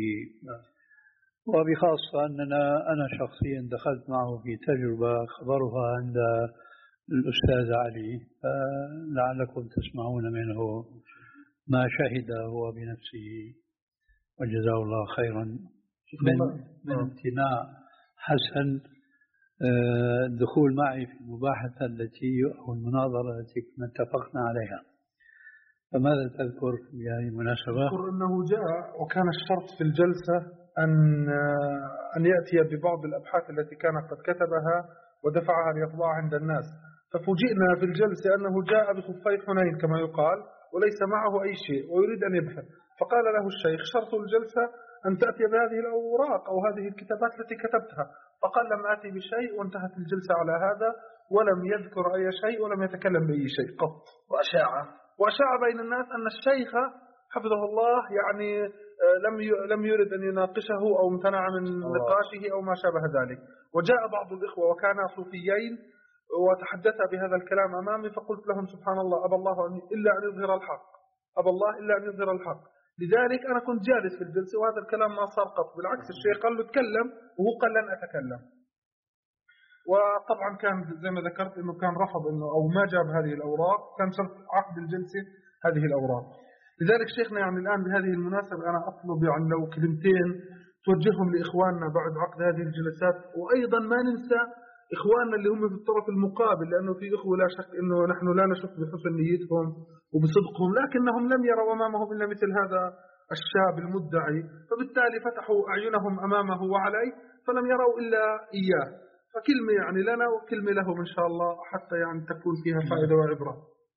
وبخاصة أننا أنا شخصيا دخلت معه في تجربة خبرها عند الأستاذ علي، فلعلكم تسمعون منه ما شهد هو بنفسه وجزاه الله خيرا من, من امتناع حسن الدخول معي في المباحثة التي أو المناظرة التي كنا اتفقنا عليها. فماذا تذكر في هذه المناسبة؟ أذكر أنه جاء وكان الشرط في الجلسة أن أن يأتي ببعض الأبحاث التي كان قد كتبها ودفعها ليطبعها عند الناس، ففوجئنا في الجلسة أنه جاء بخفي حنين كما يقال وليس معه أي شيء ويريد أن يبحث، فقال له الشيخ شرط الجلسة أن تأتي بهذه الأوراق أو هذه الكتابات التي كتبتها، فقال لم آتي بشيء وانتهت الجلسة على هذا، ولم يذكر أي شيء ولم يتكلم بأي شيء قط. وأشاع وأشاع بين الناس أن الشيخ حفظه الله يعني لم لم يرد أن يناقشه أو امتنع من نقاشه أو ما شابه ذلك. وجاء بعض الإخوة وكانا صوفيين وتحدث بهذا الكلام أمامي، فقلت لهم سبحان الله أبى الله إلا أن يظهر الحق، أبى الله إلا أن يظهر الحق. لذلك أنا كنت جالس في الجلسة وهذا الكلام ما صار قط، بالعكس الشيخ قال له تكلم وهو قال لن أتكلم. وطبعا كان زي ما ذكرت إنه كان رفض إنه أو ما جاب هذه الأوراق، كان شرط عقد الجلسة هذه الأوراق. لذلك شيخنا يعني الآن بهذه المناسبة أنا أطلب يعني لو كلمتين توجههم لإخواننا بعد عقد هذه الجلسات، وأيضا ما ننسى إخواننا اللي هم في الطرف المقابل، لأنه في إخوة لا شك إنه نحن لا نشك بحسن نيتهم وبصدقهم، لكنهم لم يروا أمامهم إلا مثل هذا الشاب المدعي، فبالتالي فتحوا أعينهم أمامه وعليه فلم يروا إلا إياه. فكلمة يعني لنا وكلمة لهم إن شاء الله حتى يعني تكون فيها فائدة وعبرة.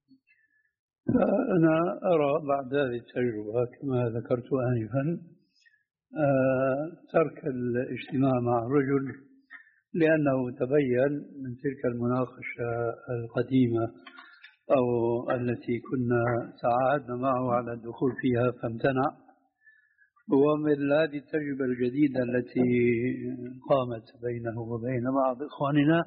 أنا أرى بعد هذه التجربة كما ذكرت آنفا ترك الاجتماع مع الرجل، لأنه تبين من تلك المناقشة القديمة أو التي كنا تعاهدنا معه على الدخول فيها فامتنع، ومن هذه التجربة الجديدة التي قامت بينه وبين بعض إخواننا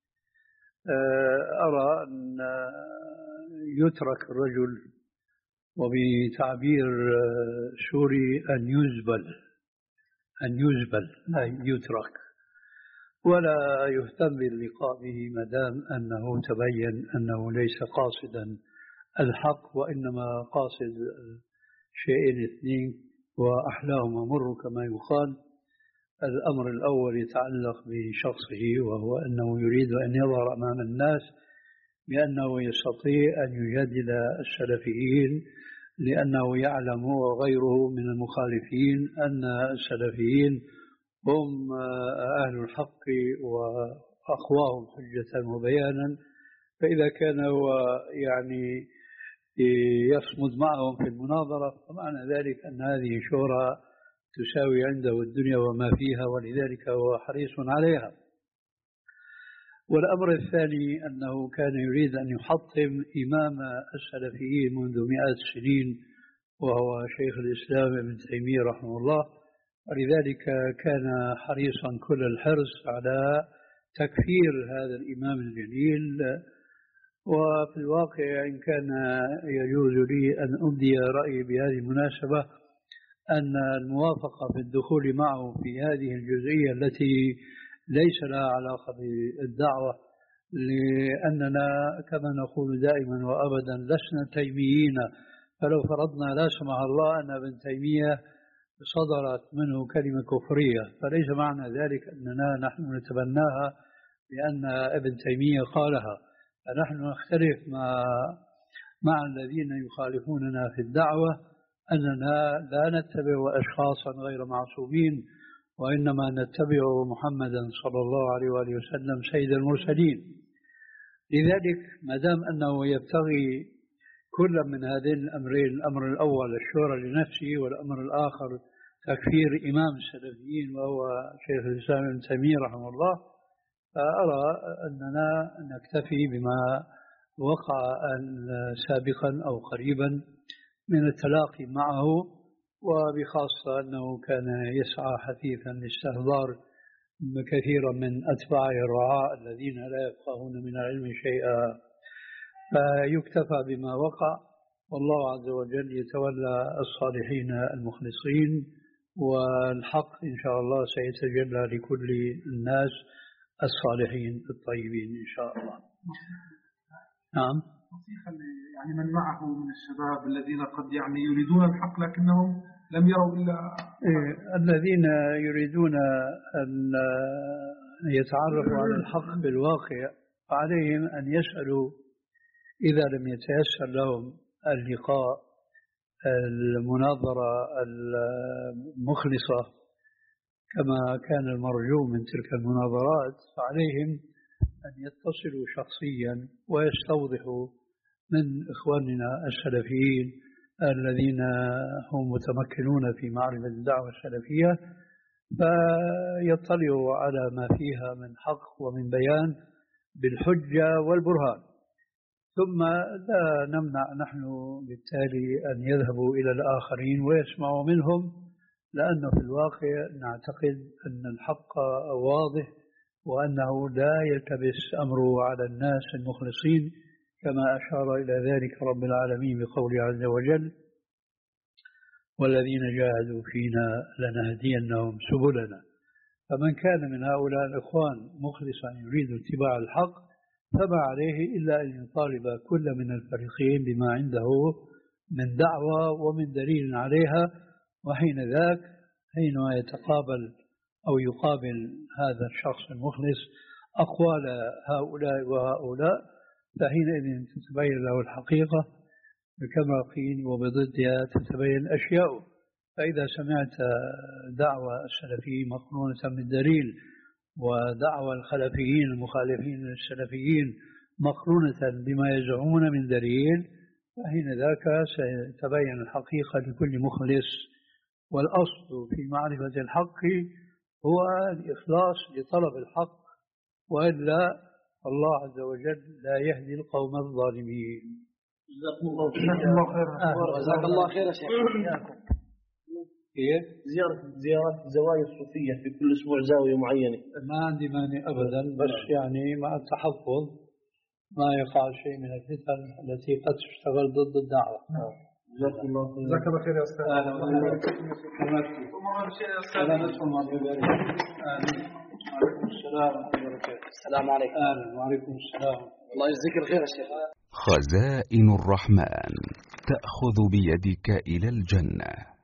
أرى أن يترك الرجل وبتعبير سوري أن يزبل أن يزبل لا يترك، ولا يهتم باللقاء به مدام أنه تبين أنه ليس قاصدا الحق وإنما قاصد شيئين اثنين وأحلاهما مر كما يقال. الأمر الأول يتعلق بشخصه، وهو أنه يريد أن يظهر أمام الناس بأنه يستطيع أن يجادل السلفيين، لأنه يعلم وغيره من المخالفين أن السلفيين هم أهل الحق أقواهم حجة وبيانا، فإذا كان هو يعني يصمد معهم في المناظرة فمعنى ذلك أن هذه شورى تساوي عنده الدنيا وما فيها، ولذلك هو حريص عليها. والأمر الثاني أنه كان يريد أن يحطم إمام السلفيين منذ مئات السنين وهو شيخ الإسلام ابن تيمية رحمه الله، ولذلك كان حريصا كل الحرص على تكفير هذا الإمام الجليل. وفي الواقع إن كان يجوز لي أن أبدي رأيي بهذه المناسبة أن الموافقة في الدخول معه في هذه الجزئية التي ليس لها علاقة بالدعوة، لأننا كما نقول دائما وأبدا لسنا تيميين، فلو فرضنا لا سمح الله أن ابن تيمية صدرت منه كلمة كفرية فليس معنى ذلك أننا نحن نتبناها لأن ابن تيمية قالها، فنحن نختلف مع مع الذين يخالفوننا في الدعوة أننا لا نتبع أشخاصا غير معصومين، وإنما نتبع محمدا صلى الله عليه وآله وسلم سيد المرسلين. لذلك ما دام أنه يبتغي كل من هذين الأمرين، الأمر الأول الشورى لنفسه والأمر الآخر تكفير إمام السلفيين وهو شيخ الإسلام ابن تيمية رحمه الله، فأرى أننا نكتفي بما وقع سابقا أو قريبا من التلاقي معه، وبخاصة أنه كان يسعى حثيثا لاستحضار كثيرا من أتباع الرعاء الذين لا يفقهون من العلم شيئا، فيكتفى بما وقع، والله عز وجل يتولى الصالحين المخلصين، والحق إن شاء الله سيتجلى لكل الناس الصالحين الطيبين إن شاء الله. نعم. نصيحة يعني من معه من الشباب الذين قد يعني يريدون الحق لكنهم لم يروا إلا إيه الذين يريدون أن يتعرفوا على الحق بالواقع فعليهم أن يسألوا إذا لم يتيسر لهم اللقاء المناظرة المخلصة كما كان المرجو من تلك المناظرات، فعليهم أن يتصلوا شخصيا ويستوضحوا من إخواننا السلفيين الذين هم متمكنون في معرفة الدعوة السلفية، فيطلعوا على ما فيها من حق ومن بيان بالحجة والبرهان. ثم لا نمنع نحن بالتالي أن يذهبوا إلى الآخرين ويسمعوا منهم، لأنه في الواقع نعتقد أن الحق واضح وأنه لا يلتبس أمره على الناس المخلصين، كما أشار إلى ذلك رب العالمين بقوله عز وجل: والذين جاهدوا فينا لنهدينهم سبلنا. فمن كان من هؤلاء الإخوان مخلصا يريد اتباع الحق فما عليه إلا أن يطالب كل من الفريقين بما عنده من دعوة ومن دليل عليها، وحين ذاك حينما يتقابل أو يقابل هذا الشخص المخلص أقوال هؤلاء وهؤلاء فحينئذ تتبين له الحقيقة كما قيل وبضدها تتبين أشياء. فإذا سمعت دعوة السلفيين مقرونة بالدليل ودعوة الخلفيين المخالفين للسلفيين مقرونة بما يزعمون من دليل فحين ذاك سيتبين الحقيقة لكل مخلص. والأصل في معرفة الحق هو الإخلاص لطلب الحق، وإلا الله عز وجل لا يهدي القوم الظالمين. جزاكم الله خير. جزاك الله خير يا شيخ. كيف؟ زيارة زيارات الزوايا الصوفية في كل أسبوع زاوية معينة. ما عندي مانع أبدا، بس يعني مع التحفظ ما يقع شيء من الفتن التي قد تشتغل ضد الدعوة. جزاك الله خير. جزاك الله خير يا أستاذ. أهلا وعليكم السلام ورحمة الله وبركاته. السلام عليكم. أهلا وعليكم السلام. الله يجزيك الخير يا شيخ. خزائن الرحمن تأخذ بيدك إلى الجنة.